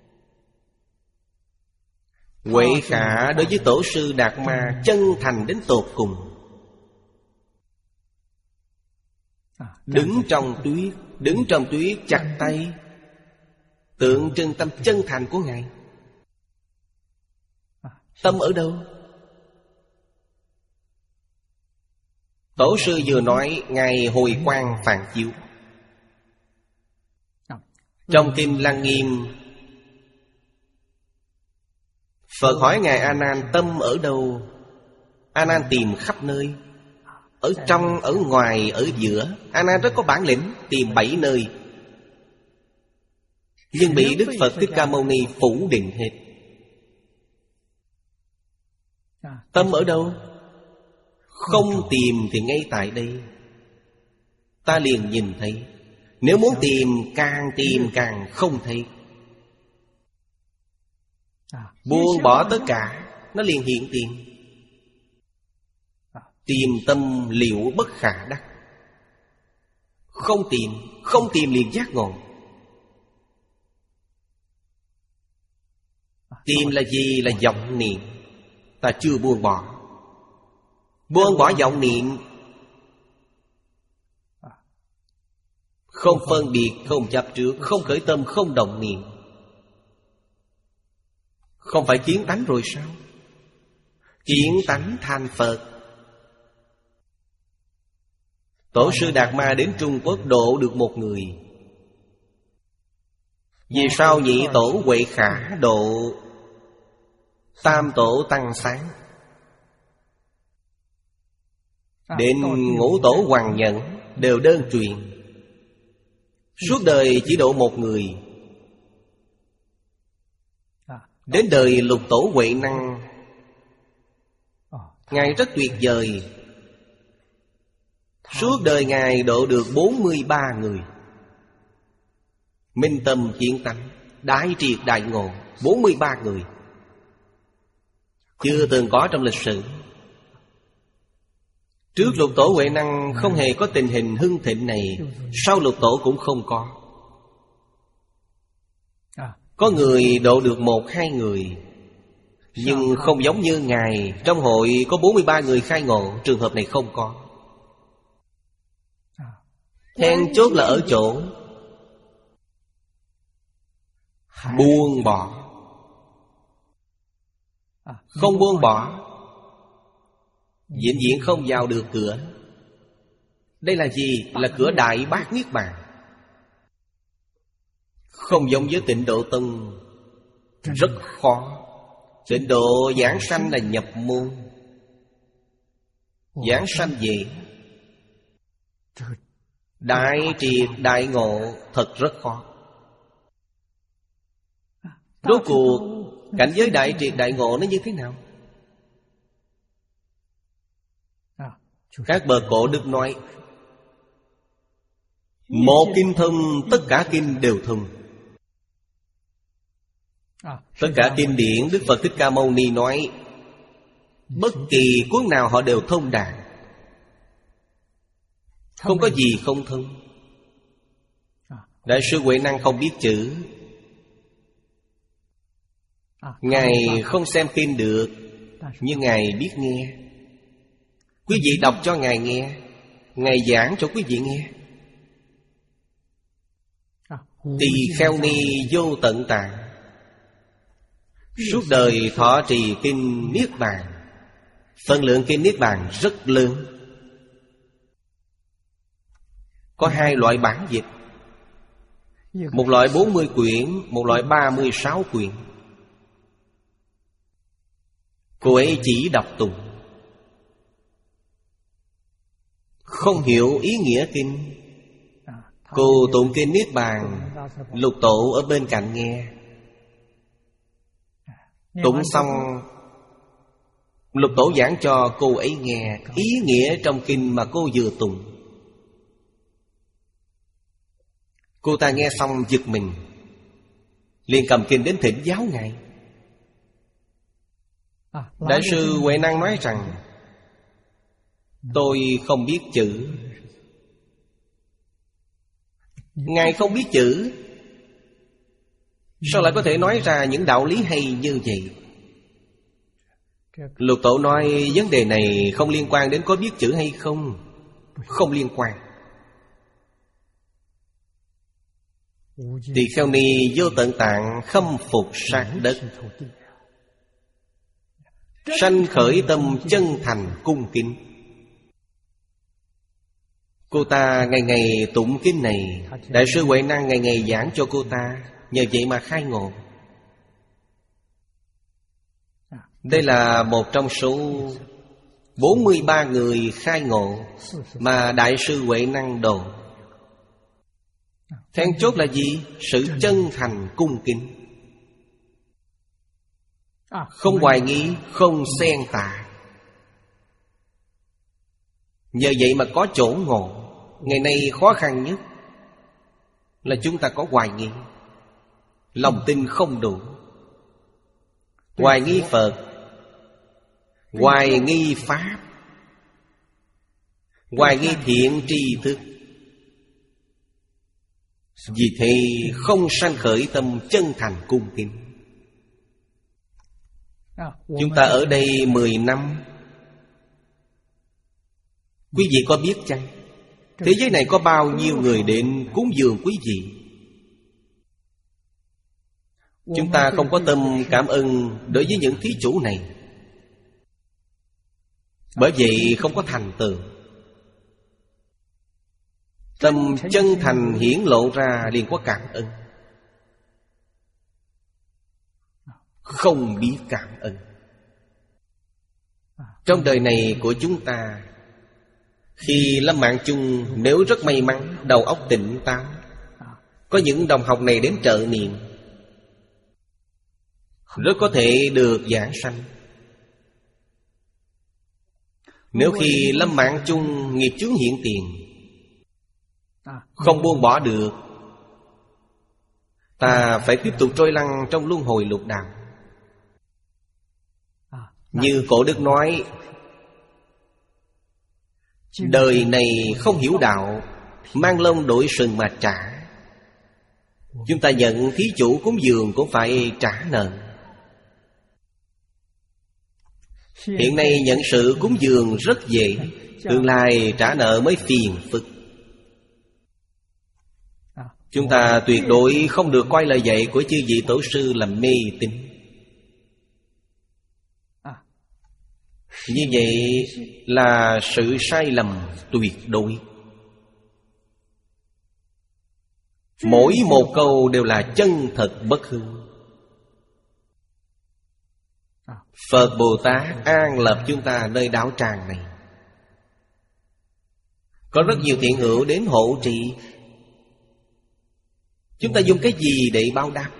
Huệ Khả đối với Tổ sư Đạt Ma chân thành đến tột cùng. Đứng trong tuyết, đứng trong tuyết chặt tay, tượng trưng tâm chân thành của Ngài. Tâm ở đâu? Tổ sư vừa nói, Ngài hồi quang phản chiếu. Trong Kinh Lăng Nghiêm, Phật hỏi Ngài A Nan tâm ở đâu? A Nan tìm khắp nơi, ở trong, ở ngoài, ở giữa. A Nan rất có bản lĩnh, tìm bảy nơi, nhưng bị Đức Phật Thích Ca Mâu Ni phủ định hết. Tâm ở đâu? Không tìm thì ngay tại đây ta liền nhìn thấy. Nếu muốn tìm, càng tìm càng không thấy. Buông bỏ tất cả, nó liền hiện tiền. Tìm tâm liệu bất khả đắc. Không tìm, không tìm liền giác ngộ. Tìm là gì? Là vọng niệm. Ta chưa buông bỏ. Buông bỏ vọng niệm, không phân biệt, không chấp trước, không khởi tâm, không động niệm, không phải kiến tánh rồi sao? Kiến tánh thành Phật. Tổ sư Đạt Ma đến Trung Quốc độ được một người. Vì sao nhị tổ Huệ Khả độ tam tổ Tăng Sáng, đến ngũ tổ Hoàng Nhẫn đều đơn truyền, suốt đời chỉ độ một người. Đến đời lục tổ Huệ Năng, Ngài rất tuyệt vời. Suốt đời Ngài độ được bốn mươi ba người. Minh tâm kiến tánh, đại triệt đại ngộ, bốn mươi ba người. Chưa từng có trong lịch sử. Trước lục tổ Huệ Năng không hề có tình hình hưng thịnh này. Sau lục tổ cũng không có. Có người độ được một hai người, nhưng không giống như Ngài. Trong hội có bốn mươi ba người khai ngộ. Trường hợp này không có. Then chốt là ở chỗ buông bỏ. Không buông bỏ, vĩnh viễn không vào được cửa. Đây là gì? Là cửa Đại Bát Niết Bàn. Không giống với Tịnh Độ Tông, rất khó. Tịnh độ giảng sanh là nhập môn, giảng sanh dễ. Đại triệt đại ngộ thật rất khó. Rốt cuộc cảnh giới đại triệt đại ngộ nó như thế nào? Các bậc cổ đức nói, một kinh thông, tất cả kinh đều thông. Tất cả kinh điển Đức Phật Thích Ca Mâu Ni nói, bất kỳ cuốn nào họ đều thông đạt, không có gì không thông. Đại sư Huệ Năng không biết chữ, Ngài không xem kinh được, nhưng Ngài biết nghe. Quý vị đọc cho Ngài nghe, Ngài giảng cho quý vị nghe. Tỳ Kheo Ni Vô Tận Tạng suốt đời thọ trì kinh Niết Bàn. Phần lượng kinh Niết Bàn rất lớn. Có hai loại bản dịch, một loại bốn mươi quyển, một loại ba mươi sáu quyển. Cô ấy chỉ đọc tụng, không hiểu ý nghĩa kinh. Cô tụng kinh Niết Bàn, lục tổ ở bên cạnh nghe. Tụng xong, lục tổ giảng cho cô ấy nghe ý nghĩa trong kinh mà cô vừa tụng. Cô ta nghe xong giật mình, liền cầm kinh đến thỉnh giáo Ngài. Đại sư Huệ Năng nói rằng, tôi không biết chữ. Ngài không biết chữ, sao lại có thể nói ra những đạo lý hay như vậy? Lục tổ nói vấn đề này không liên quan đến có biết chữ hay không. Không liên quan. Tỳ Kheo Ni Vô Tận Tạng khâm phục sát đất, sanh khởi tâm chân thành cung kính. Cô ta ngày ngày tụng kinh này, Đại sư Huệ Năng ngày ngày giảng cho cô ta, nhờ vậy mà khai ngộ. Đây là một trong số bốn mươi ba người khai ngộ mà Đại sư Huệ Năng độ. Then chốt là gì? Sự chân thành cung kính. Không hoài nghi, không xen tà. Nhờ vậy mà có chỗ ngộ. Ngày nay khó khăn nhất là chúng ta có hoài nghi, lòng tin không đủ. Hoài nghi Phật, hoài nghi Pháp, hoài nghi thiện tri thức. Vì thế không sanh khởi tâm chân thành cung kính. Chúng ta ở đây mười năm, quý vị có biết chăng? Thế giới này có bao nhiêu người đến cúng dường quý vị? Chúng ta không có tâm cảm ơn đối với những thí chủ này, bởi vậy không có thành tựu. Tâm chân thành hiển lộ ra liền có cảm ơn. Không biết cảm ơn. Trong đời này của chúng ta, khi lâm mạng chung, nếu rất may mắn, đầu óc tỉnh táo, có những đồng học này đến trợ niệm, rất có thể được giảng sanh. Nếu khi lâm mạng chung nghiệp chướng hiện tiền, không buông bỏ được, ta phải tiếp tục trôi lăn trong luân hồi lục đạo. Như Cổ Đức nói, đời này không hiểu đạo, mang lông đổi sừng mà trả. Chúng ta nhận thí chủ cúng dường cũng phải trả nợ. Hiện nay nhận sự cúng dường rất dễ, tương lai trả nợ mới phiền phức. Chúng ta tuyệt đối không được coi lời dạy của chư vị tổ sư là mê tín. Như vậy là sự sai lầm tuyệt đối. Mỗi một câu đều là chân thật bất hư. Phật Bồ Tát an lập chúng ta nơi đạo tràng này. Có rất nhiều thiện hữu đến hộ trì. Chúng ta dùng cái gì để báo đáp?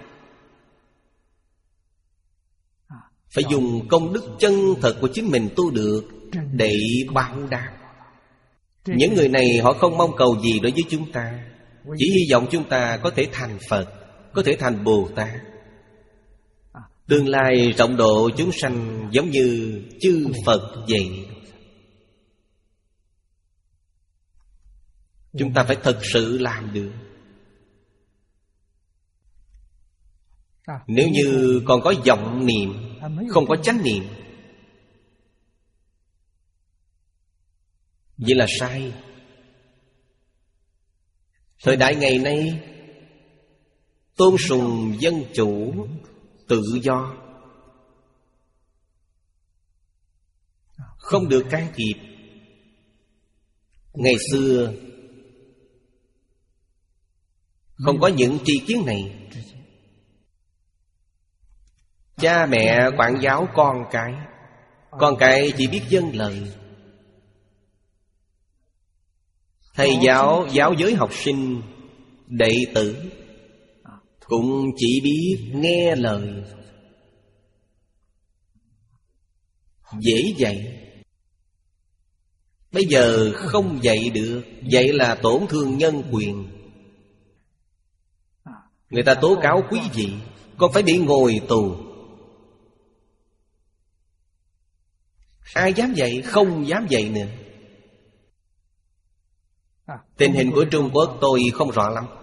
Phải dùng công đức chân thật của chính mình tu được để báo đáp. Những người này họ không mong cầu gì đối với chúng ta, chỉ hy vọng chúng ta có thể thành Phật, có thể thành Bồ Tát. Tương lai rộng độ chúng sanh giống như chư Phật vậy. Chúng ta phải thật sự làm được. Nếu như còn có vọng niệm, không có chánh niệm, vậy là sai. Thời đại ngày nay tôn sùng dân chủ, tự do, không được can thiệp. Ngày xưa không có những tri kiến này. Cha mẹ quản giáo con cái, con cái chỉ biết vâng lời. Thầy giáo giáo giới học sinh, đệ tử cũng chỉ biết nghe lời, dễ dạy. Bây giờ không dạy được, dạy là tổn thương nhân quyền. Người ta tố cáo quý vị, con phải bị ngồi tù. Ai dám dạy? Không dám dạy nữa. Tình hình của Trung Quốc tôi không rõ lắm.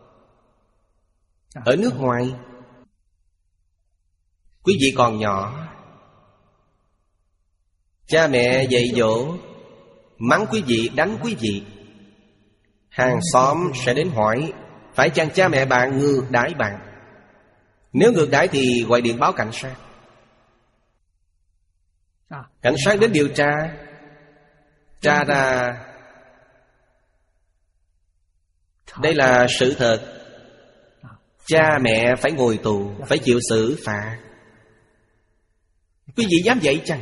Ở nước ngoài, quý vị còn nhỏ, cha mẹ dạy dỗ, mắng quý vị, đánh quý vị, hàng xóm sẽ đến hỏi phải chăng cha mẹ bạn ngược đãi bạn. Nếu ngược đãi thì gọi điện báo cảnh sát. Cảnh sát đến điều tra, tra ra đây là sự thật, cha mẹ phải ngồi tù, phải chịu xử phạt. Quý vị dám dạy chăng?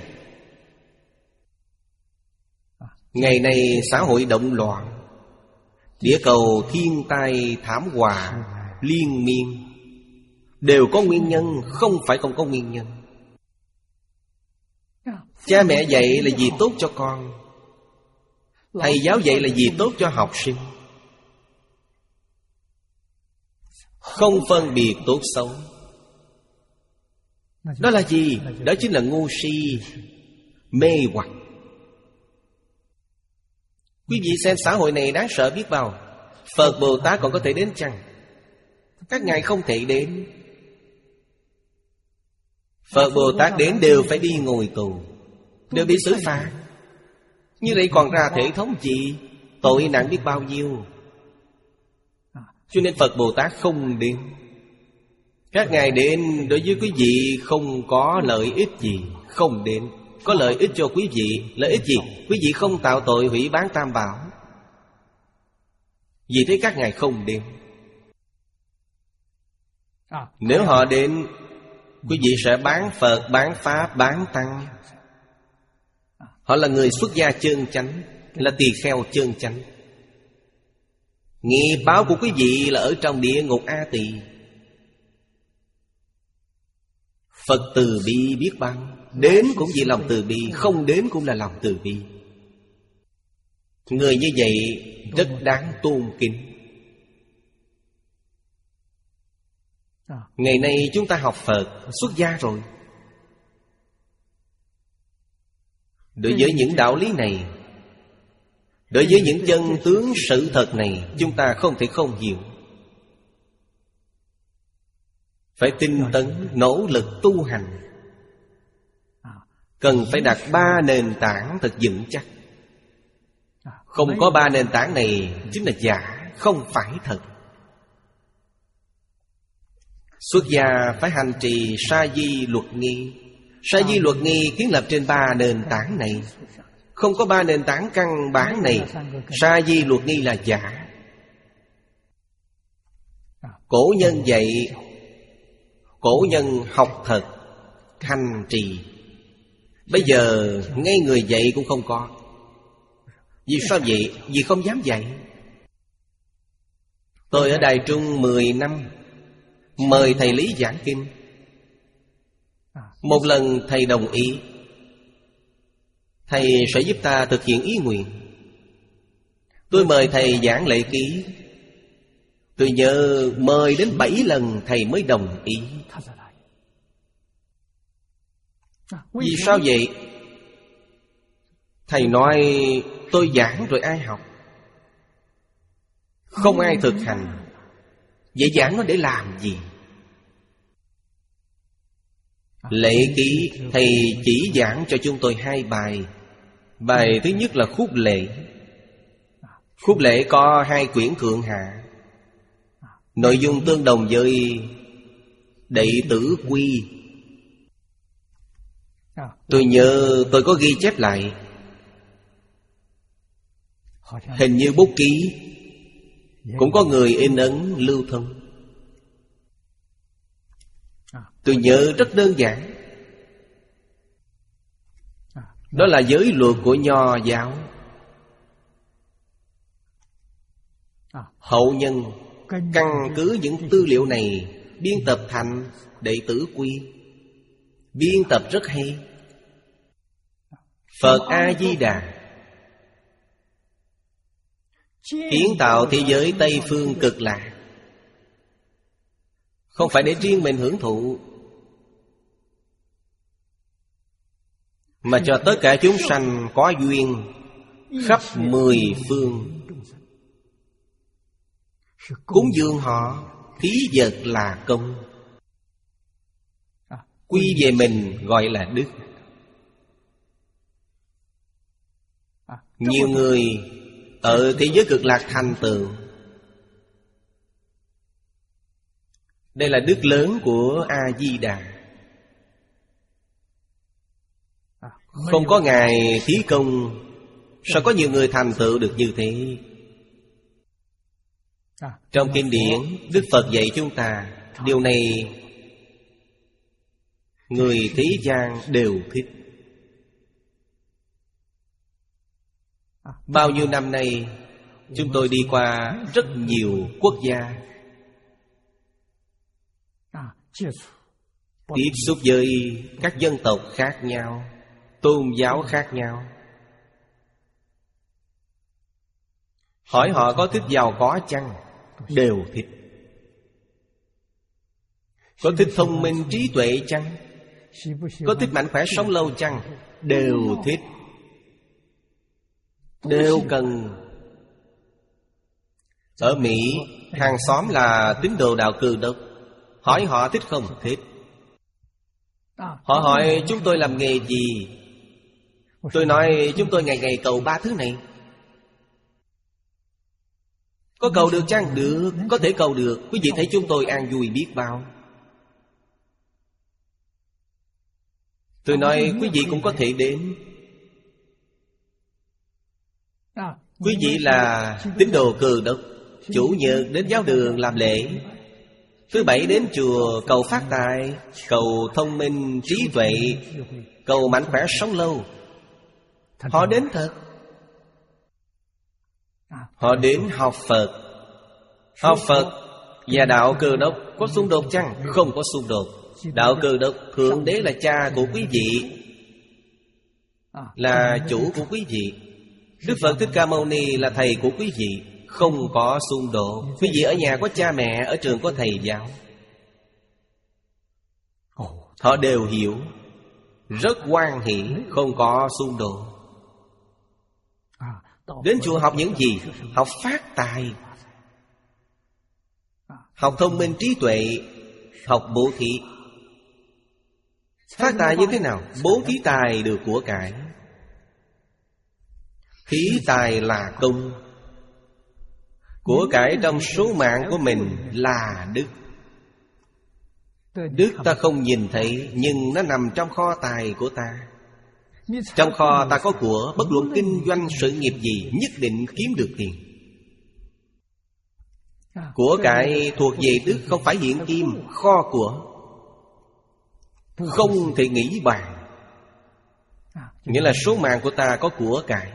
Ngày nay xã hội động loạn, địa cầu thiên tai thảm họa liên miên, đều có nguyên nhân, không phải không có nguyên nhân. Cha mẹ dạy là vì tốt cho con, thầy giáo dạy là vì tốt cho học sinh, không phân biệt tốt xấu. Đó là gì? Đó chính là ngu si, mê hoặc. Quý vị xem xã hội này đáng sợ biết bao. Phật Bồ Tát còn có thể đến chăng? Các ngài không thể đến. Phật Bồ Tát đến đều phải đi ngồi tù, đều bị xử phạt. Như vậy còn ra thể thống gì? Tội nặng biết bao nhiêu. Cho nên Phật Bồ Tát không đến. Các ngài đến đối với quý vị không có lợi ích gì. Không đến. Có lợi ích cho quý vị. Lợi ích gì? Quý vị không tạo tội hủy bán tam bảo. Vì thế các ngài không đến. Nếu họ đến, quý vị sẽ bán Phật, bán Pháp, bán Tăng. Họ là người xuất gia chân chánh, là tỳ kheo chân chánh. Nghiệp báo của quý vị là ở trong địa ngục A Tỳ. Phật từ bi biết bao. Đến cũng vì lòng từ bi, không đến cũng là lòng từ bi. Người như vậy rất đáng tôn kính. Ngày nay chúng ta học Phật xuất gia rồi. Đối với những đạo lý này, đối với những chân tướng sự thật này, chúng ta không thể không hiểu. Phải tinh tấn, nỗ lực tu hành. Cần phải đặt ba nền tảng thật vững chắc. Không có ba nền tảng này chính là giả, không phải thật. Xuất gia phải hành trì sa di luật nghi. Sa di luật nghi kiến lập trên ba nền tảng này. Không có ba nền tảng căn bản này, sa di luật nghi là giả. Cổ nhân dạy, cổ nhân học thật, hành trì. Bây giờ ngay người dạy cũng không có. Vì sao vậy? Vì không dám dạy. Tôi ở Đài Trung mười năm, mời thầy Lý giảng kinh. Một lần thầy đồng ý, thầy sẽ giúp ta thực hiện ý nguyện. Tôi mời thầy giảng lễ ký. Tôi nhớ mời đến bảy lần thầy mới đồng ý. Vì sao vậy? Thầy nói tôi giảng rồi ai học? Không ai thực hành. Vậy giảng nó để làm gì? Lễ ký thầy chỉ giảng cho chúng tôi hai bài. Bài thứ nhất là khúc lễ. Khúc lễ có hai quyển thượng hạ, nội dung tương đồng với đệ tử quy. Tôi nhớ tôi có ghi chép lại. Hình như bút ký cũng có người in ấn lưu thông. Tôi nhớ rất đơn giản. Đó là giới luật của Nho giáo. Hậu nhân căn cứ những tư liệu này biên tập thành đệ tử quy. Biên tập rất hay. Phật A-di-đà kiến tạo thế giới Tây Phương Cực Lạc, không phải để riêng mình hưởng thụ, mà cho tất cả chúng sanh có duyên khắp mười phương. Cúng dường họ, thí vật là công. Quy về mình gọi là đức. Nhiều người ở thế giới Cực Lạc thành tựu. Đây là đức lớn của A-di-đà. Không có Ngài thí công, sao có nhiều người thành tựu được như thế? Trong kinh điển, Đức Phật dạy chúng ta, điều này người thế gian đều thích. Bao nhiêu năm nay, chúng tôi đi qua rất nhiều quốc gia, tiếp xúc với các dân tộc khác nhau, tôn giáo khác nhau. Hỏi họ có thích giàu có chăng? Đều thích. Có thích thông minh trí tuệ chăng? Có thích mạnh khỏe sống lâu chăng? Đều thích. Đều cần. Ở Mỹ, hàng xóm là tín đồ đạo Cơ Đốc. Hỏi họ thích không? Thích. Họ hỏi chúng tôi làm nghề gì? Tôi nói chúng tôi ngày ngày cầu ba thứ này. Có cầu được chăng? Được, có thể cầu được. Quý vị thấy chúng tôi an vui biết bao. Tôi nói quý vị cũng có thể đến. Quý vị là tín đồ Cơ Đốc, chủ nhật đến giáo đường làm lễ, thứ bảy đến chùa cầu phát tài, cầu thông minh trí tuệ, cầu mạnh khỏe sống lâu. Họ đến thật. Họ đến học Phật. Học Phật và đạo Cơ Đốc có xung đột chăng? Không có xung đột. Đạo Cơ Đốc, Thượng Đế là cha của quý vị, là chủ của quý vị. Đức Phật Thích Ca Mâu Ni là thầy của quý vị. Không có xung đột. Quý vị ở nhà có cha mẹ, ở trường có thầy giáo. Họ đều hiểu, rất hoan hỷ, không có xung đột. Đến chùa học những gì? Học phát tài, học thông minh trí tuệ, học bố thí. Phát tài như thế nào? Bố thí tài được của cải. Thí tài là công. Của cải trong số mạng của mình là đức. Đức ta không nhìn thấy, nhưng nó nằm trong kho tài của ta. Trong kho ta có của, bất luận kinh doanh sự nghiệp gì, nhất định kiếm được tiền. Của cải thuộc về đức, không phải hiện kim. Kho của không thể nghĩ bàn. Nghĩa là số mạng của ta có của cải.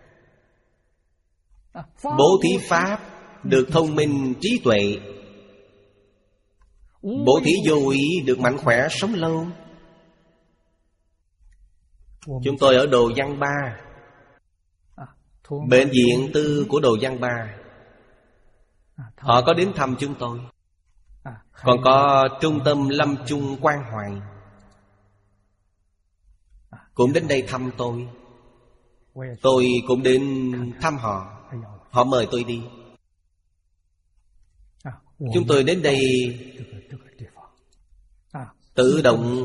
Bố thí pháp được thông minh trí tuệ. Bố thí vô ý được mạnh khỏe sống lâu. Chúng tôi ở Đồ Văn Ba, bệnh viện tư của Đồ Văn Ba. Họ có đến thăm chúng tôi. Còn có trung tâm lâm chung Quan Hoài cũng đến đây thăm tôi. Tôi cũng đến thăm họ. Họ mời tôi đi. Chúng tôi đến đây tự động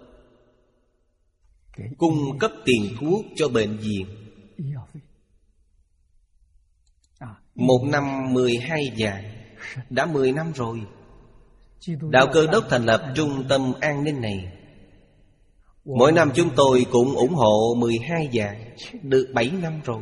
cung cấp tiền thuốc cho bệnh viện. Một năm mười hai vạn. Đã mười năm rồi. Đạo Cơ Đốc thành lập trung tâm an ninh này. Mỗi năm chúng tôi cũng ủng hộ mười hai vạn. Được bảy năm rồi.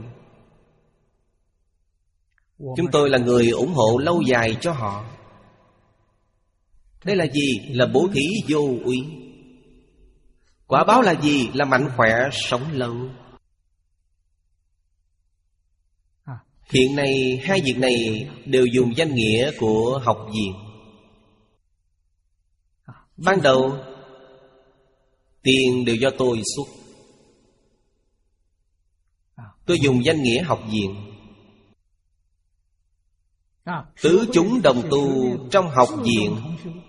Chúng tôi là người ủng hộ lâu dài cho họ. Đây là gì? Là bố thí vô úy. Quả báo là gì? Là mạnh khỏe sống lâu. Hiện nay hai việc này đều dùng danh nghĩa của học viện. Ban đầu tiền đều do tôi xuất. Tôi dùng danh nghĩa học viện. Tứ chúng đồng tu trong học viện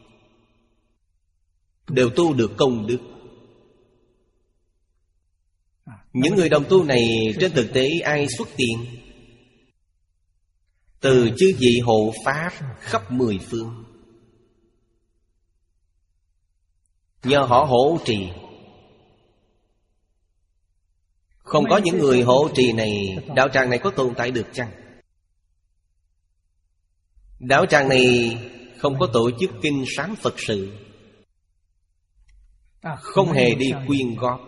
đều tu được công đức. Những người đồng tu này trên thực tế ai xuất tiền? Từ chư vị hộ pháp khắp mười phương, nhờ họ hộ trì. Không có những người hộ trì này, đạo tràng này có tồn tại được chăng? Đạo tràng này không có tổ chức kinh sám Phật sự, không hề đi quyên góp.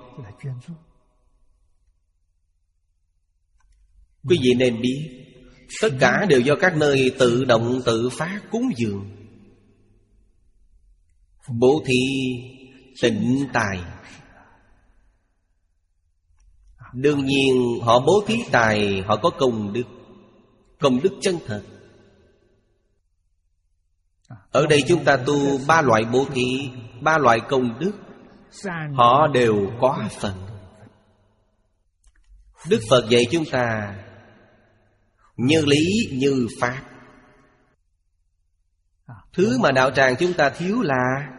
Quý vị nên biết, tất cả đều do các nơi tự động tự phát cúng dường, bố thí tịnh tài. Đương nhiên họ bố thí tài, họ có công đức, công đức chân thật. Ở đây chúng ta tu ba loại bố thí, ba loại công đức, họ đều có phần. Đức Phật dạy chúng ta như lý như pháp. Thứ mà đạo tràng chúng ta thiếu là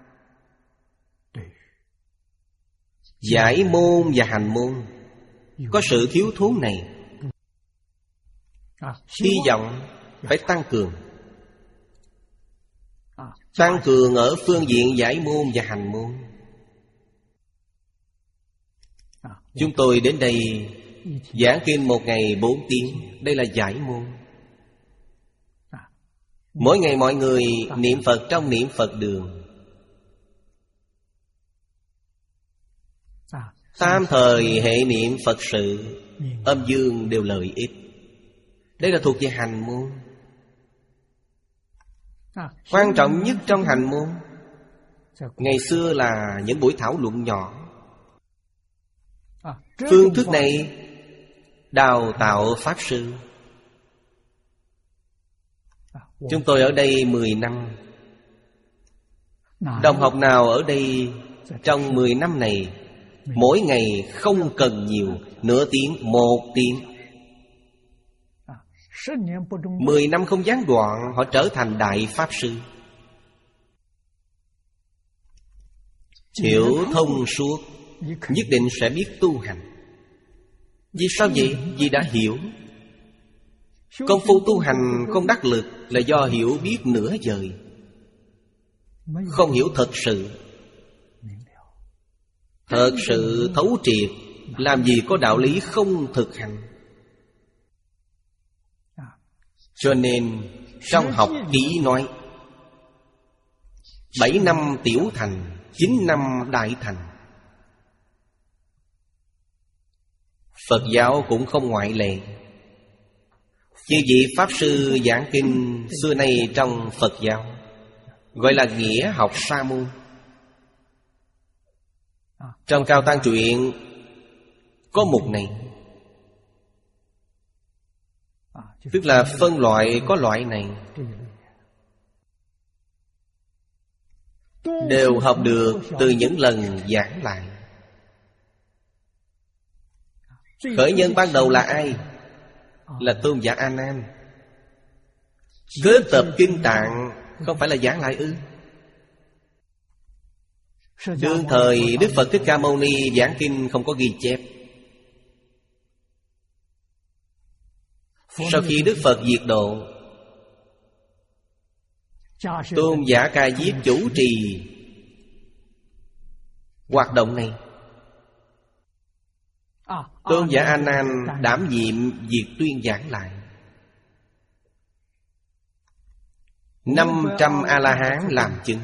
giải môn và hành môn. Có sự thiếu thốn này, hy vọng phải tăng cường. Tăng cường ở phương diện giải môn và hành môn. Chúng tôi đến đây giảng kinh một ngày bốn tiếng. Đây là giải môn. Mỗi ngày mọi người niệm Phật trong niệm Phật đường. Tam thời hệ niệm Phật sự, âm dương đều lợi ích. Đây là thuộc về hành môn. Quan trọng nhất trong hành môn ngày xưa là những buổi thảo luận nhỏ. Phương thức này đào tạo Pháp Sư. Chúng tôi ở đây mười năm. Đồng học nào ở đây trong mười năm này mỗi ngày không cần nhiều, nửa tiếng, một tiếng, mười năm không gián đoạn, họ trở thành Đại Pháp Sư. Hiểu thông suốt, nhất định sẽ biết tu hành. Vì sao vậy? Vì đã hiểu. Công phu tu hành không đắc lực là do hiểu biết nửa vời, không hiểu thật sự. Thật sự thấu triệt, làm gì có đạo lý không thực hành. Cho nên trong học kỹ nói bảy năm tiểu thành, chín năm đại thành. Phật giáo cũng không ngoại lệ. Chư vị Pháp Sư giảng kinh xưa nay trong Phật giáo gọi là nghĩa học sa môn. Trong Cao Tăng truyện có mục này, tức là phân loại có loại này, đều học được từ những lần giảng lại. Khởi nhân ban đầu là ai? Là Tôn giả A Nan. Kết tập kinh Tạng không phải là giảng lại ư? Đương thời Đức Phật Thích Ca Mâu Ni giảng kinh không có ghi chép. Sau khi Đức Phật diệt độ, Tôn giả Ca Diếp chủ trì hoạt động này. Tôn giả A Nan đảm nhiệm việc tuyên giảng lại. Năm trăm A-la-hán làm chứng.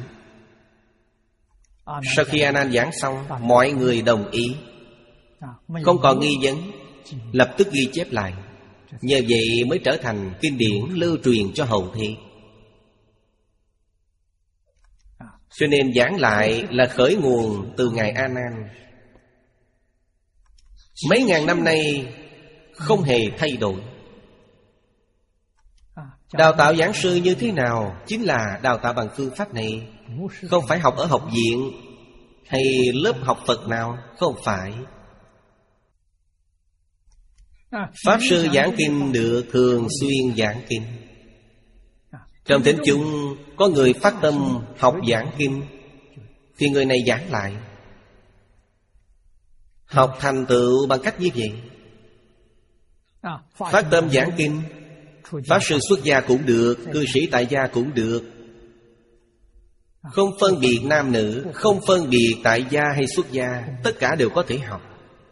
Sau khi A Nan giảng xong, mọi người đồng ý, không còn nghi vấn, lập tức ghi chép lại. Nhờ vậy mới trở thành kinh điển lưu truyền cho hậu thế. Cho nên giảng lại là khởi nguồn từ ngài A Nan. Mấy ngàn năm nay không hề thay đổi. Đào tạo giảng sư như thế nào? Chính là đào tạo bằng phương pháp này. Không phải học ở học viện hay lớp học Phật nào. Không phải. Pháp sư giảng kinh được thường xuyên giảng kinh. Trong thính chúng có người phát tâm học giảng kinh, thì người này giảng lại. Học thành tựu bằng cách như vậy. Phát tâm giảng kinh, Pháp sư xuất gia cũng được, cư sĩ tại gia cũng được. Không phân biệt nam nữ, không phân biệt tại gia hay xuất gia, tất cả đều có thể học.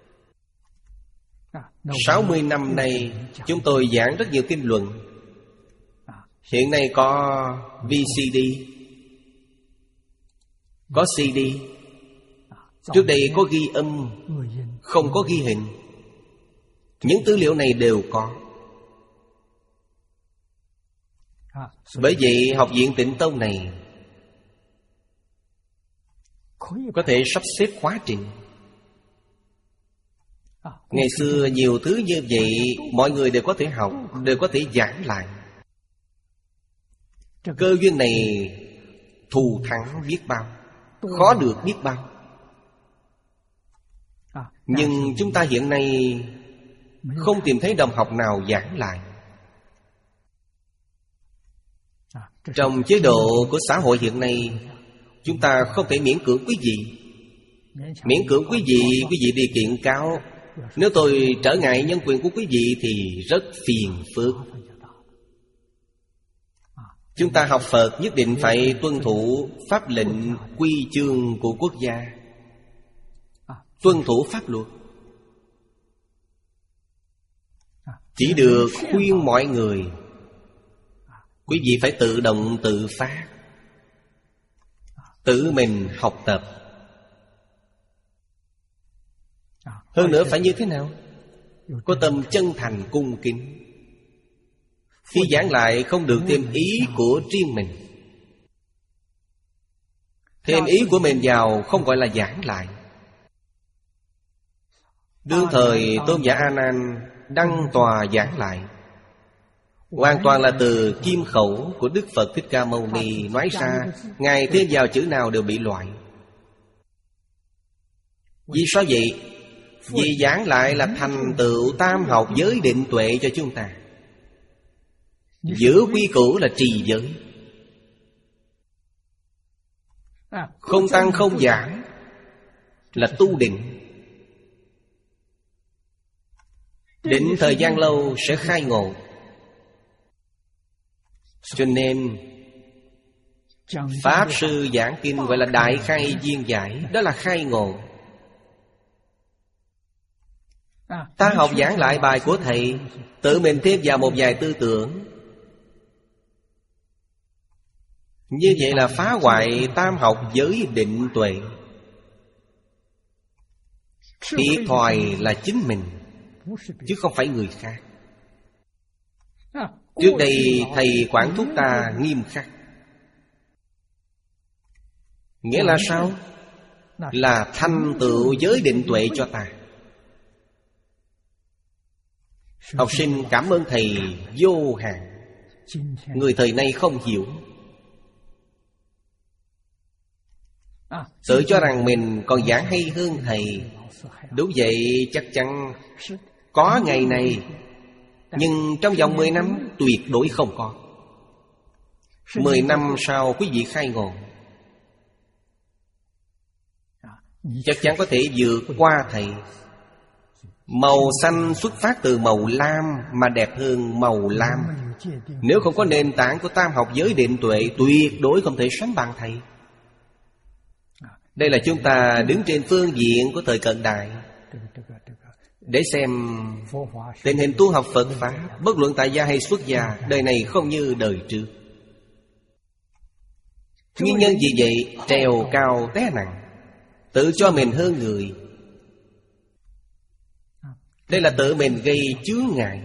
Sáu mươi năm nay chúng tôi giảng rất nhiều kinh luận. Hiện nay có vê xê đê, có xê đê. Trước đây có ghi âm, không có ghi hình. Những tư liệu này đều có. Bởi vậy học viện Tịnh Tông này có thể sắp xếp khóa trình. Ngày xưa nhiều thứ như vậy mọi người đều có thể học, đều có thể giảng lại. Cơ duyên này thù thắng biết bao, khó được biết bao. Nhưng chúng ta hiện nay không tìm thấy đồng học nào giảng lại. Trong chế độ của xã hội hiện nay, chúng ta không thể miễn cưỡng quý vị. Miễn cưỡng quý vị, quý vị đi kiện cáo. Nếu tôi trở ngại nhân quyền của quý vị thì rất phiền phức. Chúng ta học Phật nhất định phải tuân thủ pháp lệnh quy chương của quốc gia, tuân thủ pháp luật. Chỉ được khuyên mọi người, quý vị phải tự động tự phát, tự mình học tập. Hơn nữa phải như thế nào? Có tâm chân thành cung kính. Khi giảng lại không được thêm ý của riêng mình. Thêm ý của mình vào không gọi là giảng lại. Đương thời Tôn giả A Nan đăng tòa giảng lại, hoàn toàn là từ kim khẩu của Đức Phật Thích Ca Mâu Ni nói ra. Ngài thêm vào chữ nào đều bị loại. Vì sao vậy? Vì giảng lại là thành tựu tam học giới định tuệ cho chúng ta. Giữ quy củ là trì giới. Không tăng không giảm là tu định. Định thời gian lâu sẽ khai ngộ. Cho nên Pháp Sư giảng kinh gọi là đại khai viên giải. Đó là khai ngộ. Ta học giảng lại bài của thầy, tự mình thêm vào một vài tư tưởng, như vậy là phá hoại tam học giới định tuệ. Thiệt thòi là chính mình, chứ không phải người khác. Trước đây thầy quản thúc ta nghiêm khắc. Nghĩa là sao? Là thành tựu giới định tuệ cho ta. Học sinh cảm ơn thầy vô hạn. Người thời nay không hiểu, tự cho rằng mình còn giảng hay hơn thầy. Đúng vậy, chắc chắn có ngày này, nhưng trong vòng mười năm tuyệt đối không có. Mười năm sau quý vị khai ngộ, chắc chắn có thể vượt qua thầy. Màu xanh xuất phát từ màu lam mà đẹp hơn màu lam. Nếu không có nền tảng của tam học giới định tuệ, tuyệt đối không thể sánh bằng thầy. Đây là chúng ta đứng trên phương diện của thời cận đại, để xem tình hình tu học Phật Pháp, bất luận tại gia hay xuất gia, đời này không như đời trước. Nguyên nhân gì vậy? Trèo cao té nặng, tự cho mình hơn người. Đây là tự mình gây chướng ngại.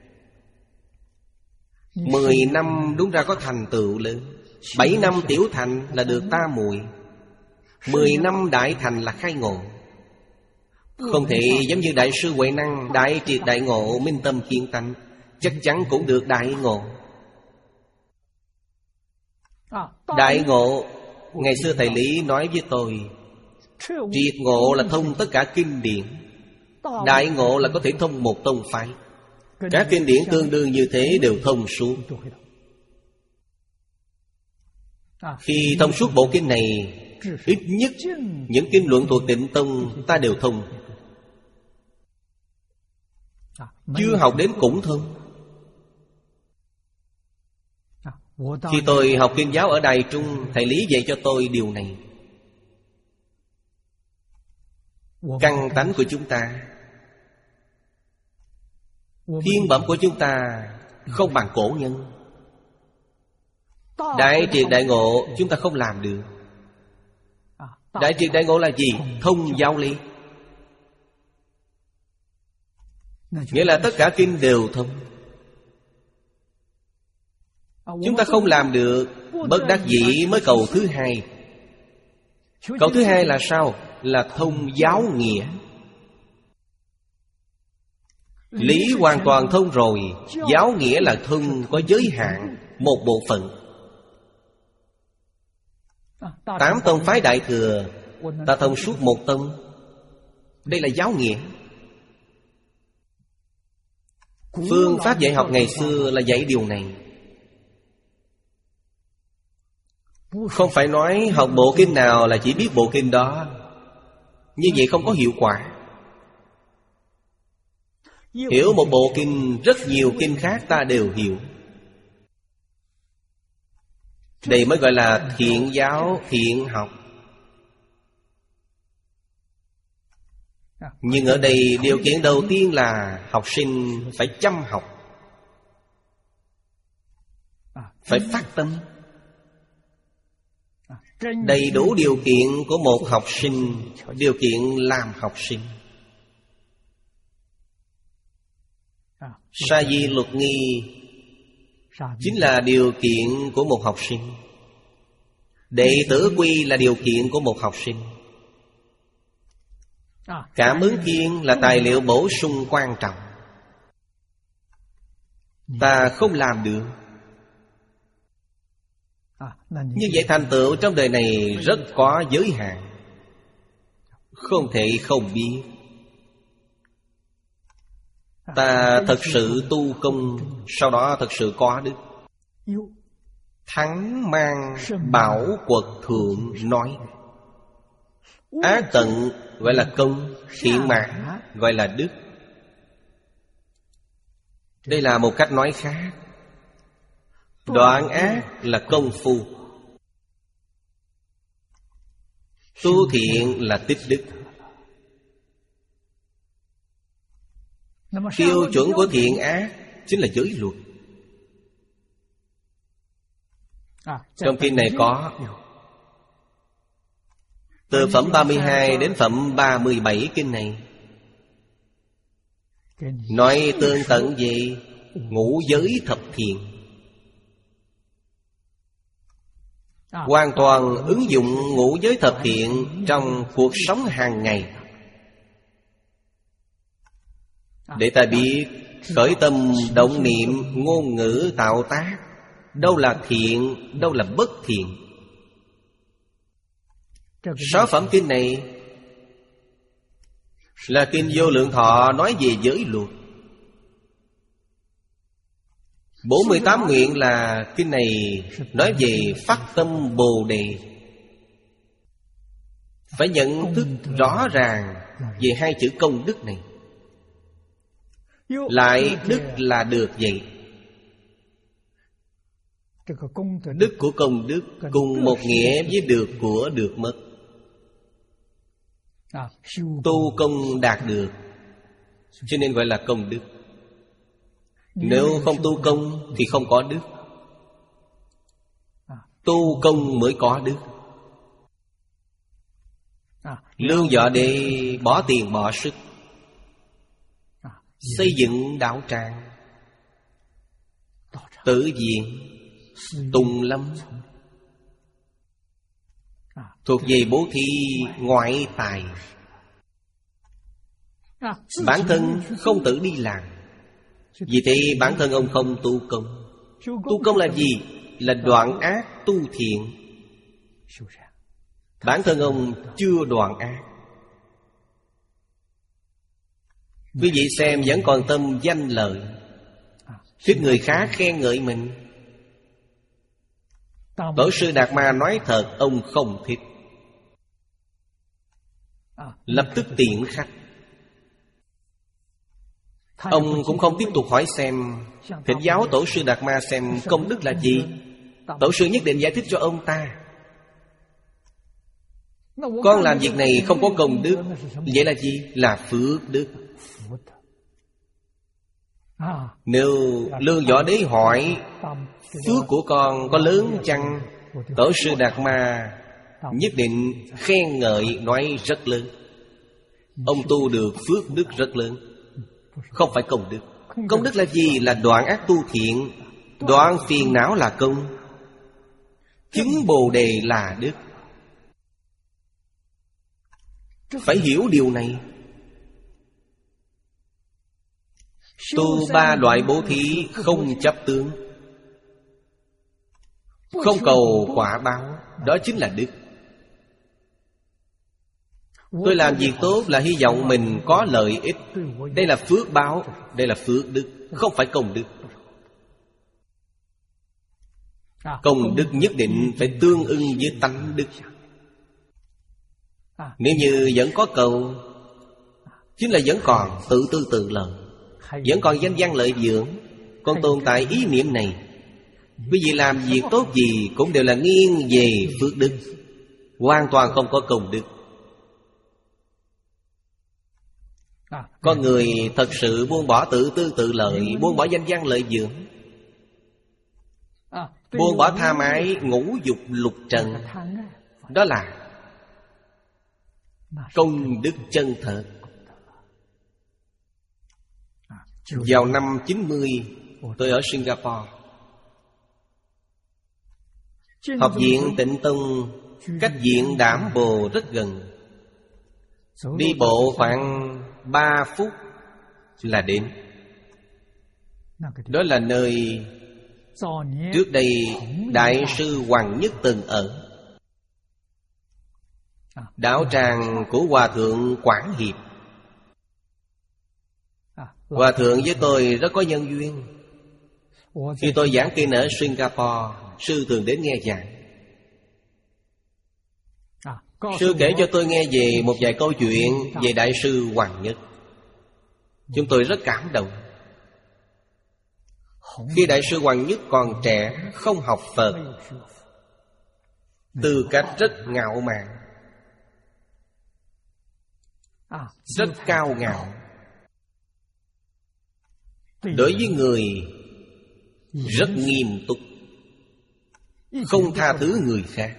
Mười năm đúng ra có thành tựu lớn. Bảy năm tiểu thành là được ta muội. Mười năm đại thành là khai ngộ. Không thể giống như Đại sư Huệ Năng, đại triệt đại ngộ, minh tâm kiên tánh, chắc chắn cũng được đại ngộ. Đại ngộ, ngày xưa thầy Lý nói với tôi, triệt ngộ là thông tất cả kinh điển, đại ngộ là có thể thông một tông phái. Các kinh điển tương đương như thế đều thông suốt. Khi thông suốt bộ kinh này, ít nhất những kinh luận thuộc Tịnh Tông ta đều thông. Chưa học đến cũng thông. Khi tôi học kinh giáo ở Đài Trung, thầy Lý dạy cho tôi điều này. Căn tánh của chúng ta, thiên bẩm của chúng ta không bằng cổ nhân. Đại triệt đại ngộ chúng ta không làm được. Đại triệt đại ngộ là gì? Thông giáo lý. Nghĩa là tất cả kinh đều thông. Chúng ta không làm được, bất đắc dĩ mới cầu thứ hai. Cầu thứ hai là sao? Là thông giáo nghĩa. Lý hoàn toàn thông rồi, giáo nghĩa là thông có giới hạn, một bộ phận. Tám tông phái Đại Thừa ta thông suốt một tông. Đây là giáo nghĩa. Phương pháp dạy học ngày xưa là dạy điều này. Không phải nói học bộ kinh nào là chỉ biết bộ kinh đó. Như vậy không có hiệu quả. Hiểu một bộ kinh, rất nhiều kinh khác ta đều hiểu. Đây mới gọi là thiện giáo, thiện học. Nhưng ở đây điều kiện đầu tiên là học sinh phải chăm học, phải phát tâm. Đầy đủ điều kiện của một học sinh, điều kiện làm học sinh. Sa di luật nghi chính là điều kiện của một học sinh. Đệ tử quy là điều kiện của một học sinh. Cảm ứng thiên là tài liệu bổ sung quan trọng. Ta không làm được. Như vậy thành tựu trong đời này rất có giới hạn, không thể không biết. Ta thật sự tu công, sau đó thật sự có đức. Thắng mang bảo quật thượng nói. Ác tận gọi là công, thiện mãn gọi là đức. Đây là một cách nói khác. Đoạn ác là công phu, tu thiện là tích đức. Tiêu chuẩn của thiện ác chính là giới luật. Trong kinh này có từ phẩm ba mươi hai đến phẩm ba mươi bảy kinh này nói tương tận về ngũ giới thập thiện, hoàn toàn ứng dụng ngũ giới thập thiện trong cuộc sống hàng ngày, để ta biết khởi tâm động niệm, ngôn ngữ tạo tác, đâu là thiện, đâu là bất thiện. Sáu phẩm kinh này là kinh Vô Lượng Thọ nói về giới luật. Bốn mươi tám nguyện là kinh này nói về phát tâm Bồ Đề. Phải nhận thức rõ ràng về hai chữ công đức này. Lại đức là được vậy. Đức của công đức cùng một nghĩa với được của được mất. Tu công đạt được, cho nên gọi là công đức. Nếu không tu công thì không có đức. Tu công mới có đức. Lương võ để bỏ tiền bỏ sức xây dựng đạo tràng, Tử viện, Tùng lâm, thuộc về bố thí ngoại tài. Bản thân không tự đi làm, vì thế bản thân ông không tu công. Tu công là gì? Là đoạn ác tu thiện. Bản thân ông chưa đoạn ác. Quý vị xem vẫn còn tâm danh lợi, thích người khác khen ngợi mình. Tổ sư Đạt Ma nói thật, ông không thích, lập tức tiện khách. Ông cũng không tiếp tục hỏi xem, thỉnh giáo Tổ sư Đạt Ma xem công đức là gì. Tổ sư nhất định giải thích cho ông ta. Con làm việc này không có công đức, vậy là gì? Là phước đức. Nếu Lương Võ Đế hỏi phước của con có lớn chăng, Tổ sư Đạt Ma nhất định khen ngợi nói rất lớn. Ông tu được phước đức rất lớn, không phải công đức. Công đức là gì? Là đoạn ác tu thiện, đoạn phiền não là công, chứng Bồ Đề là đức. Phải hiểu điều này. Tu ba loại bố thí không chấp tướng, không cầu quả báo, đó chính là đức. Tôi làm việc tốt là hy vọng mình có lợi ích. Đây là phước báo, đây là phước đức, không phải công đức. Công đức nhất định phải tương ưng với tánh đức. Nếu như vẫn có cầu, chính là vẫn còn tự tư tự lợi, vẫn còn danh văn lợi dưỡng, còn tồn tại ý niệm này. Quý vị làm việc tốt gì cũng đều là nghiêng về phước đức, hoàn toàn không có công đức. Có người thật sự buông bỏ tự tư tự lợi, buông bỏ danh văn lợi dưỡng, buông bỏ tha mái ngũ dục lục trần. Đó là công đức chân thật. Vào năm chín mươi, tôi ở Singapore. Học viện Tịnh Tông cách viện Đảm Bồ rất gần, đi bộ khoảng ba phút là đến. Đó là nơi trước đây Đại sư Hoàng Nhất từng ở. Đạo tràng của Hòa Thượng Quảng Hiệp. Hòa Thượng với tôi rất có nhân duyên. Khi tôi giảng kinh ở Singapore, sư thường đến nghe giảng. Sư kể cho tôi nghe về một vài câu chuyện về Đại sư Hoàng Nhất. Chúng tôi rất cảm động. Khi Đại sư Hoàng Nhất còn trẻ, không học Phật, tư cách rất ngạo mạn, rất cao ngạo. Đối với người rất nghiêm túc, không tha thứ người khác.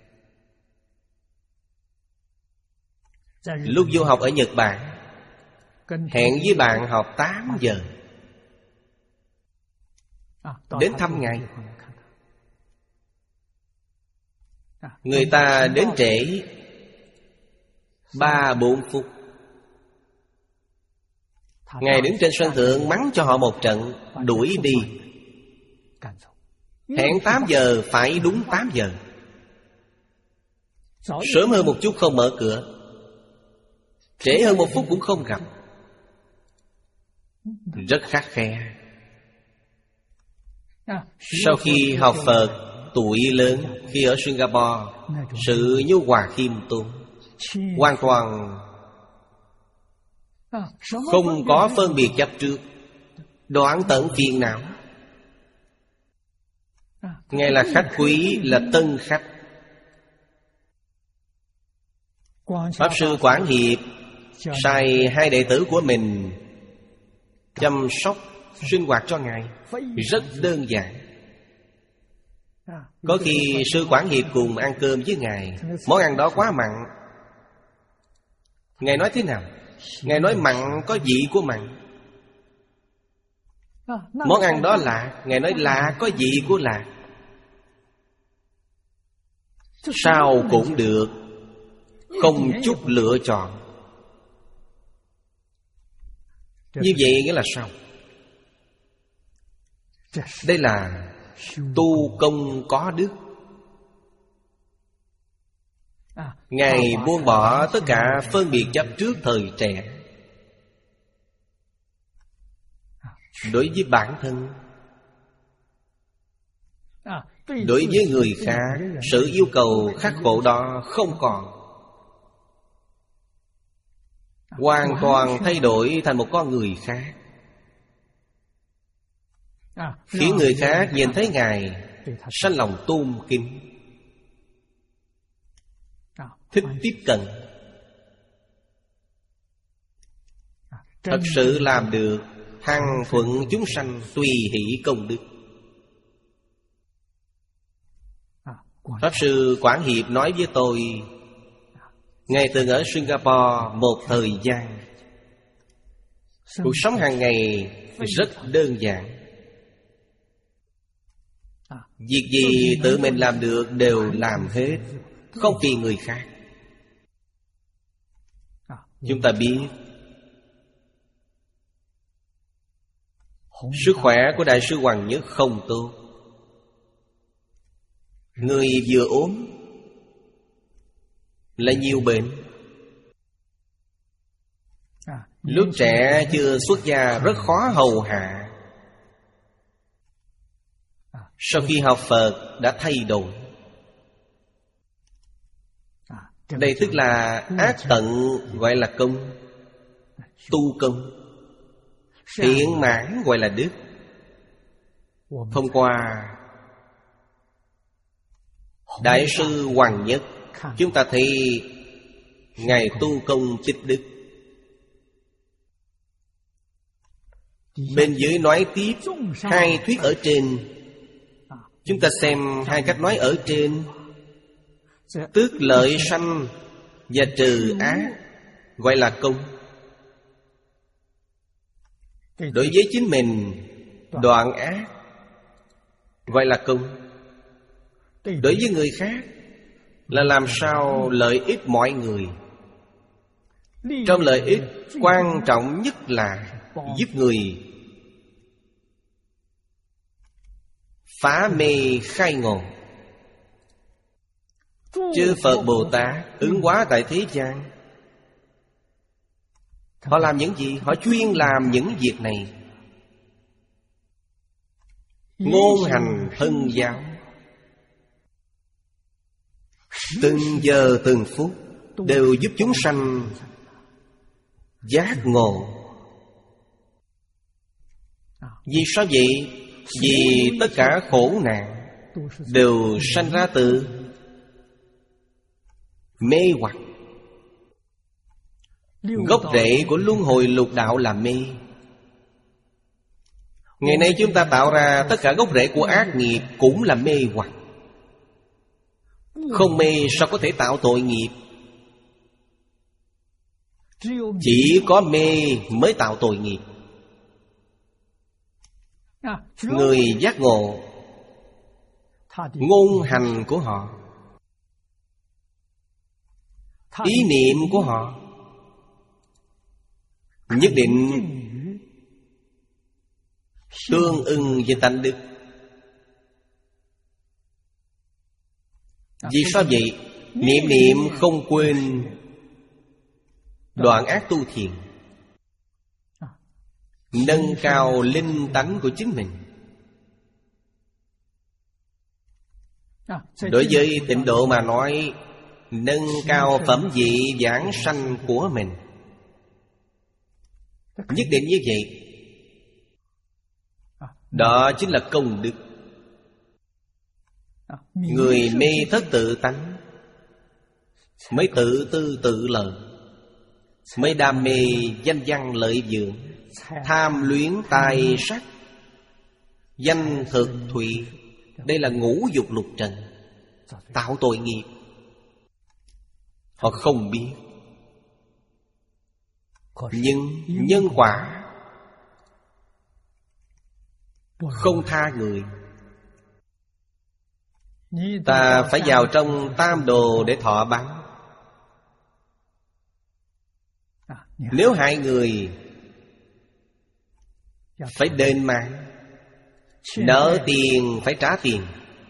Lúc vô học ở Nhật Bản, hẹn với bạn học tám giờ đến thăm ngài. Người ta đến trễ ba bốn phút. Ngài đứng trên sân thượng mắng cho họ một trận, đuổi đi. Hẹn tám giờ phải đúng tám giờ. Sớm hơn một chút không mở cửa, trễ hơn một phút cũng không gặp. Rất khắt khe. Sau khi học Phật, tuổi lớn, khi ở Singapore, sự nhu hòa khiêm tốn, hoàn toàn không có phân biệt chấp trước, đoạn tận phiền não. Ngài là khách quý, là tân khách. Pháp sư Quảng Hiệp sai hai đệ tử của mình chăm sóc sinh hoạt cho Ngài, rất đơn giản. Có khi sư Quảng Hiệp cùng ăn cơm với Ngài, món ăn đó quá mặn. Ngài nói thế nào? Ngài nói mặn có vị của mặn. Món ăn đó lạ, Ngài nói lạ có vị của lạ. Sao cũng được, không chút lựa chọn. Như vậy nghĩa là sao? Đây là tu công có đức. Ngài buông bỏ tất cả phân biệt chấp trước thời trẻ. Đối với bản thân, đối với người khác, sự yêu cầu khắc khổ đó không còn. Hoàn toàn thay đổi thành một con người khác, khiến người khác nhìn thấy Ngài sanh lòng tôn kính, thích tiếp cận. Thật sự làm được hằng thuận chúng sanh, tùy hỷ công đức. Pháp sư Quảng Hiệp nói với tôi, Ngài từng ở Singapore một thời gian. Cuộc sống hàng ngày rất đơn giản. Việc gì tự mình làm được đều làm hết, không phiền người khác. Chúng ta biết sức khỏe của Đại sư Hoàng Nhất không tốt. Người vừa ốm lại nhiều bệnh. Lúc trẻ chưa xuất gia rất khó hầu hạ. Sau khi học Phật đã thay đổi. Đây tức là ác tận gọi là công, tu công. Thiện mãn gọi là đức. Hôm qua Đại sư Hoàng Nhất, chúng ta thấy Ngài tu công tích đức. Bên dưới nói tiếp hai thuyết ở trên. Chúng ta xem hai cách nói ở trên. Tước lợi sanh và trừ ác gọi là công. Đối với chính mình đoạn ác gọi là công. Đối với người khác là làm sao lợi ích mọi người. Trong lợi ích quan trọng nhất là giúp người phá mê khai ngộ. Chư Phật Bồ Tát ứng hóa tại thế gian, họ làm những gì? Họ chuyên làm những việc này. Ngôn hành thân giáo, từng giờ từng phút đều giúp chúng sanh giác ngộ. Vì sao vậy? Vì tất cả khổ nạn đều sanh ra từ mê hoặc. Gốc rễ của luân hồi lục đạo là mê. Ngày nay chúng ta tạo ra tất cả gốc rễ của ác nghiệp cũng là mê hoặc. Không mê sao có thể tạo tội nghiệp? Chỉ có mê mới tạo tội nghiệp. Người giác ngộ, ngôn hành của họ, ý niệm của họ nhất định tương ưng với tánh đức. Vì sao vậy? Niệm niệm không quên đoạn ác tu thiện, nâng cao linh tánh của chính mình. Đối với tịnh độ mà nói, nâng cao phẩm vị vãng sanh của mình. Nhất định như vậy. Đó chính là công đức. Người mê thất tự tánh mới tự tư tự lợi, mới đam mê danh văn lợi dưỡng, tham luyến tài sắc, danh thực thụy. Đây là ngũ dục lục trần, tạo tội nghiệp. Họ không biết. Nhưng nhân quả không tha người. Ta phải vào trong tam đồ để thọ báo. Nếu hại người phải đền mạng, nợ tiền phải trả tiền.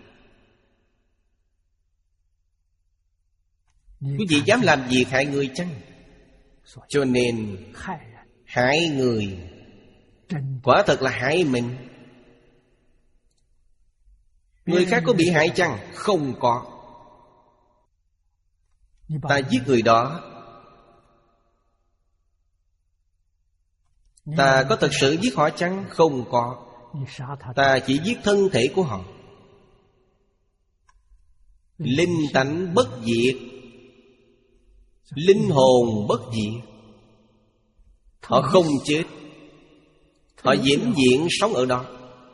Quý vị dám làm việc hại người chăng? Cho nên hại người quả thật là hại mình. Người khác có bị hại chăng? Không có. Ta giết người đó, ta có thật sự giết họ chăng? Không có. Ta chỉ giết thân thể của họ. Linh tánh bất diệt, linh hồn bất diệt. Họ không chết, họ vĩnh viễn sống ở đó.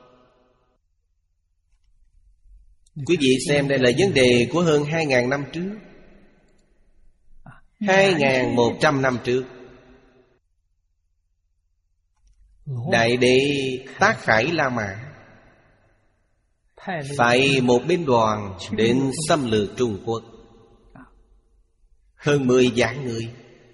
Quý vị xem, đây là vấn đề của hơn hai ngàn năm trước, hai ngàn một trăm năm trước. Đại đệ Tác Khải La Mã phải một binh đoàn đến xâm lược Trung Quốc, hơn mười vạn người.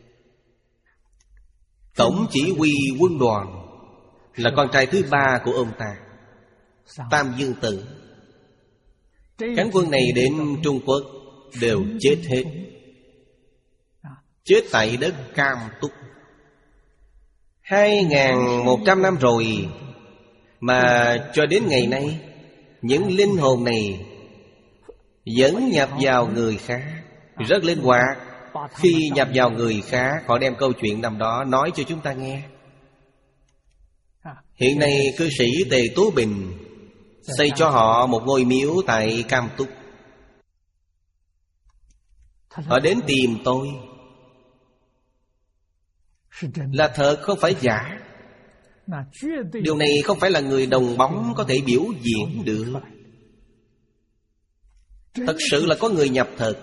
Tổng chỉ huy quân đoàn là con trai thứ ba của ông ta, Tam Dương Tử. Cánh quân này đến Trung Quốc đều chết hết, chết tại đất Cam Túc. Hai nghìn một trăm năm rồi, mà cho đến ngày nay, những linh hồn này vẫn nhập vào người khác, rất linh hoạt. Khi nhập vào người khác, họ đem câu chuyện năm đó nói cho chúng ta nghe. Hiện nay cư sĩ Tề Tú Bình xây cho họ một ngôi miếu tại Cam Túc. Họ đến tìm tôi, là thật không phải giả. Điều này không phải là người đồng bóng có thể biểu diễn được. Thật sự là có người nhập thật,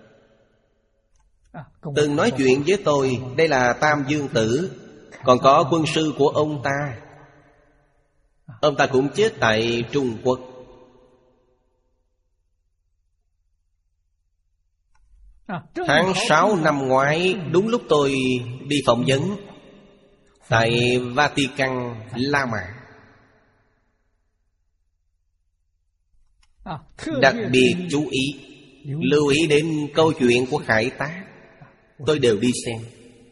từng nói chuyện với tôi. Đây là Tam Dương Tử, còn có quân sư của ông ta. Ông ta cũng chết tại Trung Quốc. Tháng sáu năm ngoái, đúng lúc tôi đi phỏng vấn tại Vatican, La Mã, đặc biệt chú ý, lưu ý đến câu chuyện của Khải Tác. Tôi đều đi xem.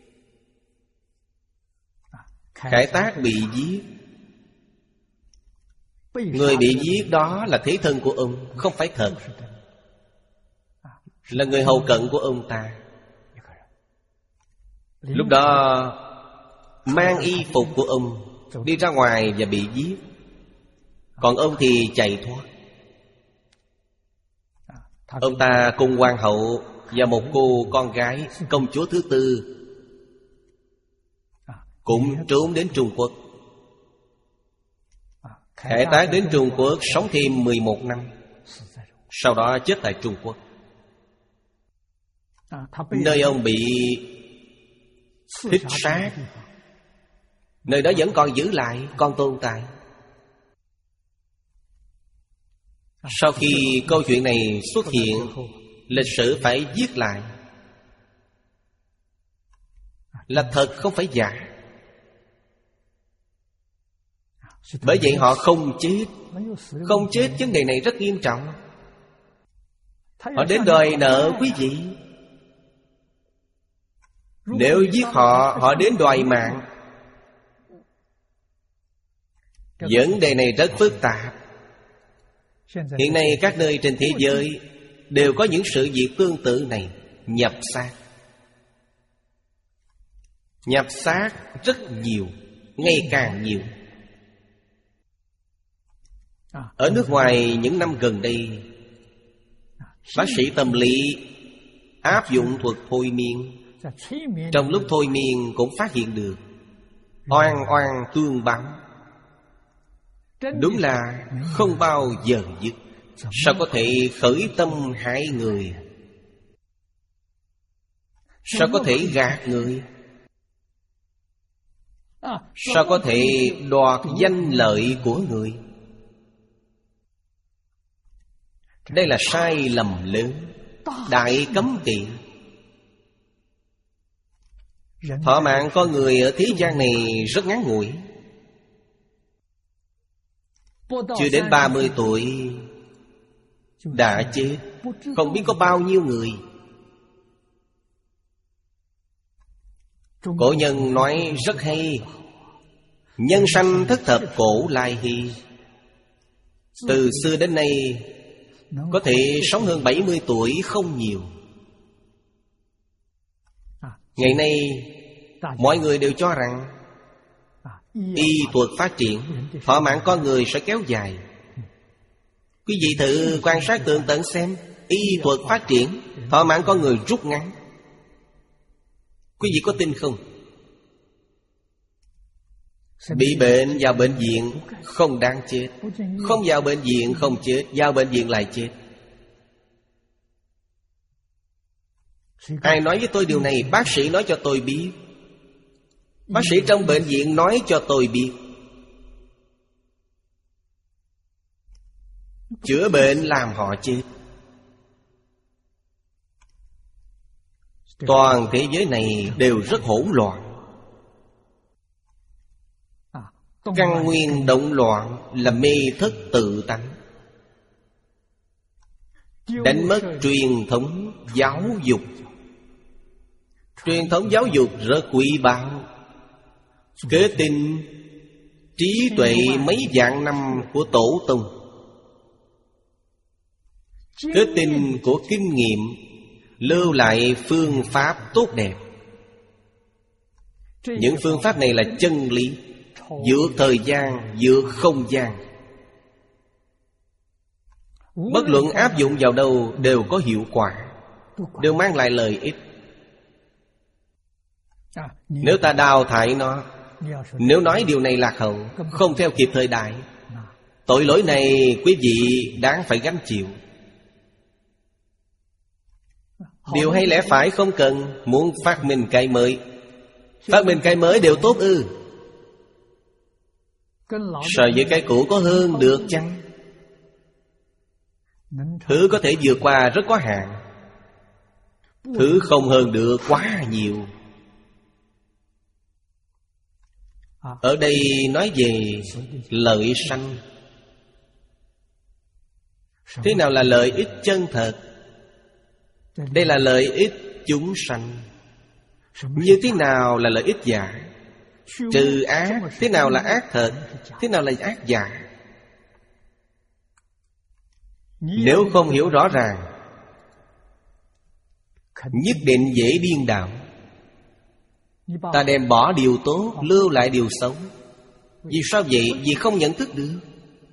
Khải Tác bị giết. Người bị giết đó là thế thân của ông, không phải thật, là người hầu cận của ông ta. Lúc đó mang y phục của ông đi ra ngoài và bị giết, còn ông thì chạy thoát. Ông ta cùng hoàng hậu và một cô con gái, công chúa thứ tư, cũng trốn đến Trung Quốc. Khải Tác đến Trung Quốc sống thêm mười một năm, sau đó chết tại Trung Quốc. Nơi ông bị thích sát, nơi đó vẫn còn giữ lại, còn tồn tại. Sau khi câu chuyện này xuất hiện, lịch sử phải viết lại, là thật không phải giả. Bởi vậy họ không chết. Không chết vấn đề này rất nghiêm trọng. Họ đến đòi nợ quý vị. Nếu giết họ, họ đến đòi mạng. Vấn đề này rất phức tạp. Hiện nay các nơi trên thế giới đều có những sự việc tương tự này. Nhập xác. Nhập xác rất nhiều, ngày càng nhiều. Ở nước ngoài những năm gần đây, bác sĩ tâm lý áp dụng thuật thôi miên. Trong lúc thôi miên cũng phát hiện được oan oan tương báo. Đúng là không bao giờ dứt. Sao có thể khởi tâm hại người? Sao có thể gạt người? Sao có thể đoạt danh lợi của người? Đây là sai lầm lớn, đại cấm kỵ. Thọ mạng con người ở thế gian này rất ngắn ngủi. Chưa đến ba mươi tuổi đã chết, không biết có bao nhiêu người. Cổ nhân nói rất hay: nhân sanh thất thập cổ lai hy. Từ xưa đến nay có thể sống hơn bảy mươi tuổi không nhiều. Ngày nay mọi người đều cho rằng y thuật phát triển, thọ mạng con người sẽ kéo dài. Quý vị thử quan sát tường tận xem, y thuật phát triển, thọ mạng con người rút ngắn. Quý vị có tin không? Bị bệnh vào bệnh viện không đáng chết, không vào bệnh viện không chết, vào bệnh viện lại chết. Ai nói với tôi điều này? Bác sĩ nói cho tôi biết. Bác sĩ trong bệnh viện nói cho tôi biết. Chữa bệnh làm họ chết. Toàn thế giới này đều rất hỗn loạn. Căn nguyên động loạn là mê thất tự tánh, đánh mất truyền thống giáo dục. Truyền thống giáo dục rất quý báu, Kế tinh trí tuệ mấy vạn năm của tổ tông, kế tinh của kinh nghiệm, lưu lại phương pháp tốt đẹp. Những phương pháp này là chân lý, vượt thời gian, vượt không gian. Bất luận áp dụng vào đâu đều có hiệu quả, đều mang lại lợi ích. Nếu ta đào thải nó, nếu nói điều này lạc hậu, không theo kịp thời đại, tội lỗi này quý vị đáng phải gánh chịu. Điều hay lẽ phải không cần. Muốn phát minh cái mới, phát minh cái mới đều tốt ư? So với cái cũ có hơn được chăng? Thứ có thể vượt qua rất có hạn, thứ không hơn được quá nhiều. Ở đây nói về lợi sanh. Thế nào là lợi ích chân thật? Đây là lợi ích chúng sanh. Như thế nào là lợi ích giả? Trừ ác, thế nào là ác thật? Thế nào là ác giả? Nếu không hiểu rõ ràng, nhất định dễ điên đảo. Ta đem bỏ điều tốt, lưu lại điều xấu. Vì sao vậy? Vì không nhận thức được.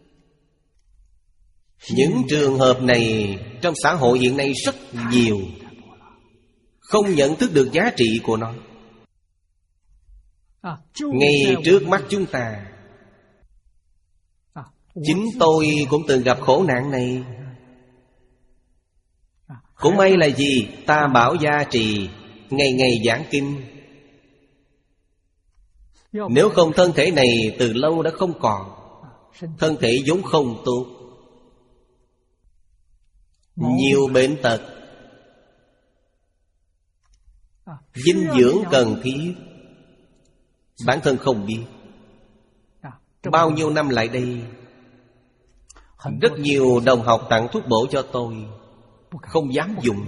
Những trường hợp này trong xã hội hiện nay rất nhiều. Không nhận thức được giá trị của nó. Ngay trước mắt chúng ta, chính tôi cũng từng gặp khổ nạn này. Cũng may là gì? Ta bảo gia trì, ngày ngày giảng kinh. Nếu không thân thể này từ lâu đã không còn. Thân thể vốn không tốt, nhiều bệnh tật, dinh dưỡng cần thiết, bản thân không biết. Bao nhiêu năm lại đây, rất nhiều đồng học tặng thuốc bổ cho tôi, không dám dùng.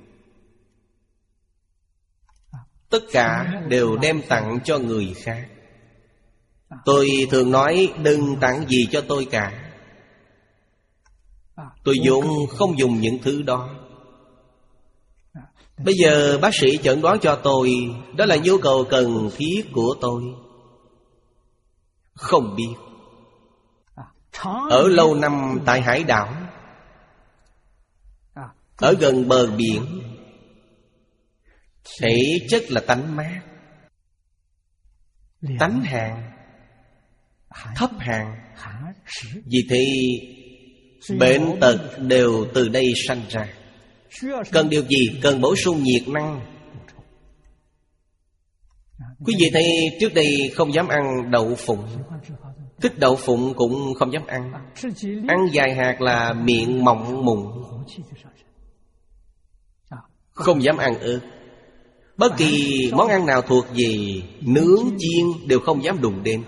Tất cả đều đem tặng cho người khác. Tôi thường nói đừng tặng gì cho tôi cả. Tôi vốn không dùng những thứ đó. Bây giờ bác sĩ chẩn đoán cho tôi, đó là nhu cầu cần thiết của tôi. Không biết. Ở lâu năm tại hải đảo, ở gần bờ biển, thể chất là tánh mát, tánh hàn, thấp hàn. Vì thế bệnh tật đều từ đây sanh ra. Cần điều gì? Cần bổ sung nhiệt năng. Quý vị thấy trước đây không dám ăn đậu phụng, thích đậu phụng cũng không dám ăn. Ăn vài hạt là miệng mọng mùng, không dám ăn ớt. Bất kỳ món ăn nào thuộc về nướng chiên đều không dám đụng đến.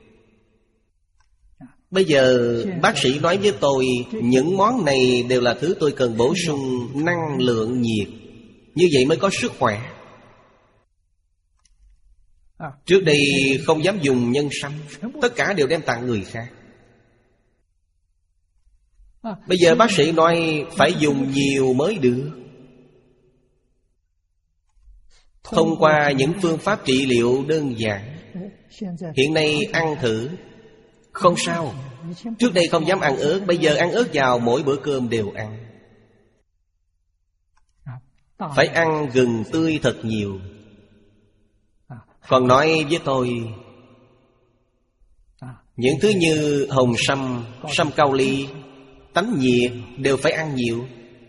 Bây giờ bác sĩ nói với tôi, những món này đều là thứ tôi cần bổ sung năng lượng nhiệt, như vậy mới có sức khỏe. Trước đây không dám dùng nhân sâm, tất cả đều đem tặng người khác. Bây giờ bác sĩ nói phải dùng nhiều mới được. Thông qua những phương pháp trị liệu đơn giản, hiện nay ăn thử không sao. Trước đây không dám ăn ớt, bây giờ ăn ớt vào mỗi bữa cơm đều ăn. Phải ăn gừng tươi thật nhiều. Còn nói với tôi, những thứ như hồng sâm, sâm cao ly, tánh nhiệt đều phải ăn nhiều.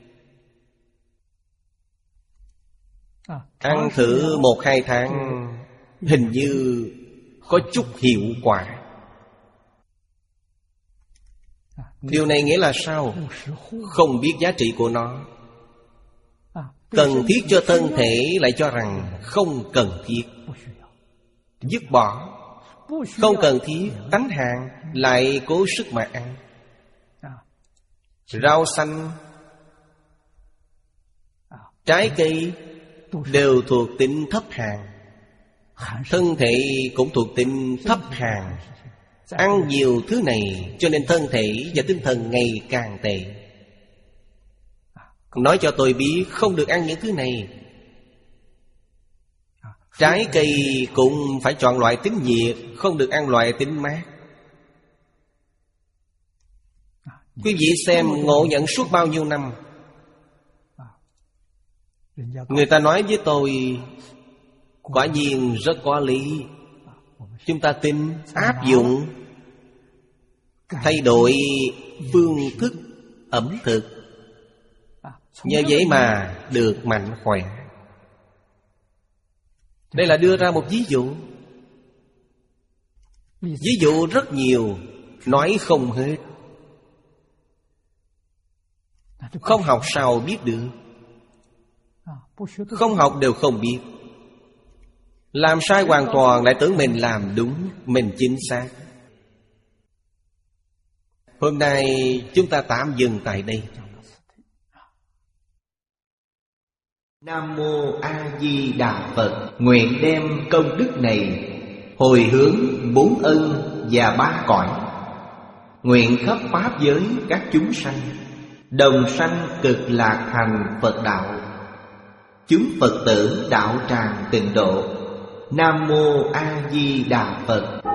Ăn thử một hai tháng, hình như có chút hiệu quả. Điều này nghĩa là sao? Không biết giá trị của nó. Cần thiết cho thân thể lại cho rằng không cần thiết, dứt bỏ. Không cần thiết, tánh hàn lại cố sức mà ăn. Rau xanh, trái cây đều thuộc tính thấp hàn, thân thể cũng thuộc tính thấp hèn. Ăn nhiều thứ này cho nên thân thể và tinh thần ngày càng tệ. Nói cho tôi biết không được ăn những thứ này. Trái cây cũng phải chọn loại tính nhiệt, không được ăn loại tính mát. Quý vị xem ngộ nhận suốt bao nhiêu năm. Người ta nói với tôi quả nhiên rất có lý. Chúng ta tin, áp dụng, thay đổi phương thức ẩm thực, nhờ vậy mà được mạnh khỏe. Đây là đưa ra một ví dụ. Ví dụ rất nhiều, nói không hết. Không học sao biết được. Không học đều không biết. Làm sai hoàn toàn lại tưởng mình làm đúng, mình chính xác. Hôm nay chúng ta tạm dừng tại đây. Nam Mô A Di Đà Phật. Nguyện đem công đức này hồi hướng bốn ân và ba cõi. Nguyện khắp pháp giới các chúng sanh đồng sanh cực lạc thành Phật đạo. Chúng Phật tử đạo tràng tịnh độ. Nam Mô A Di Đà Phật.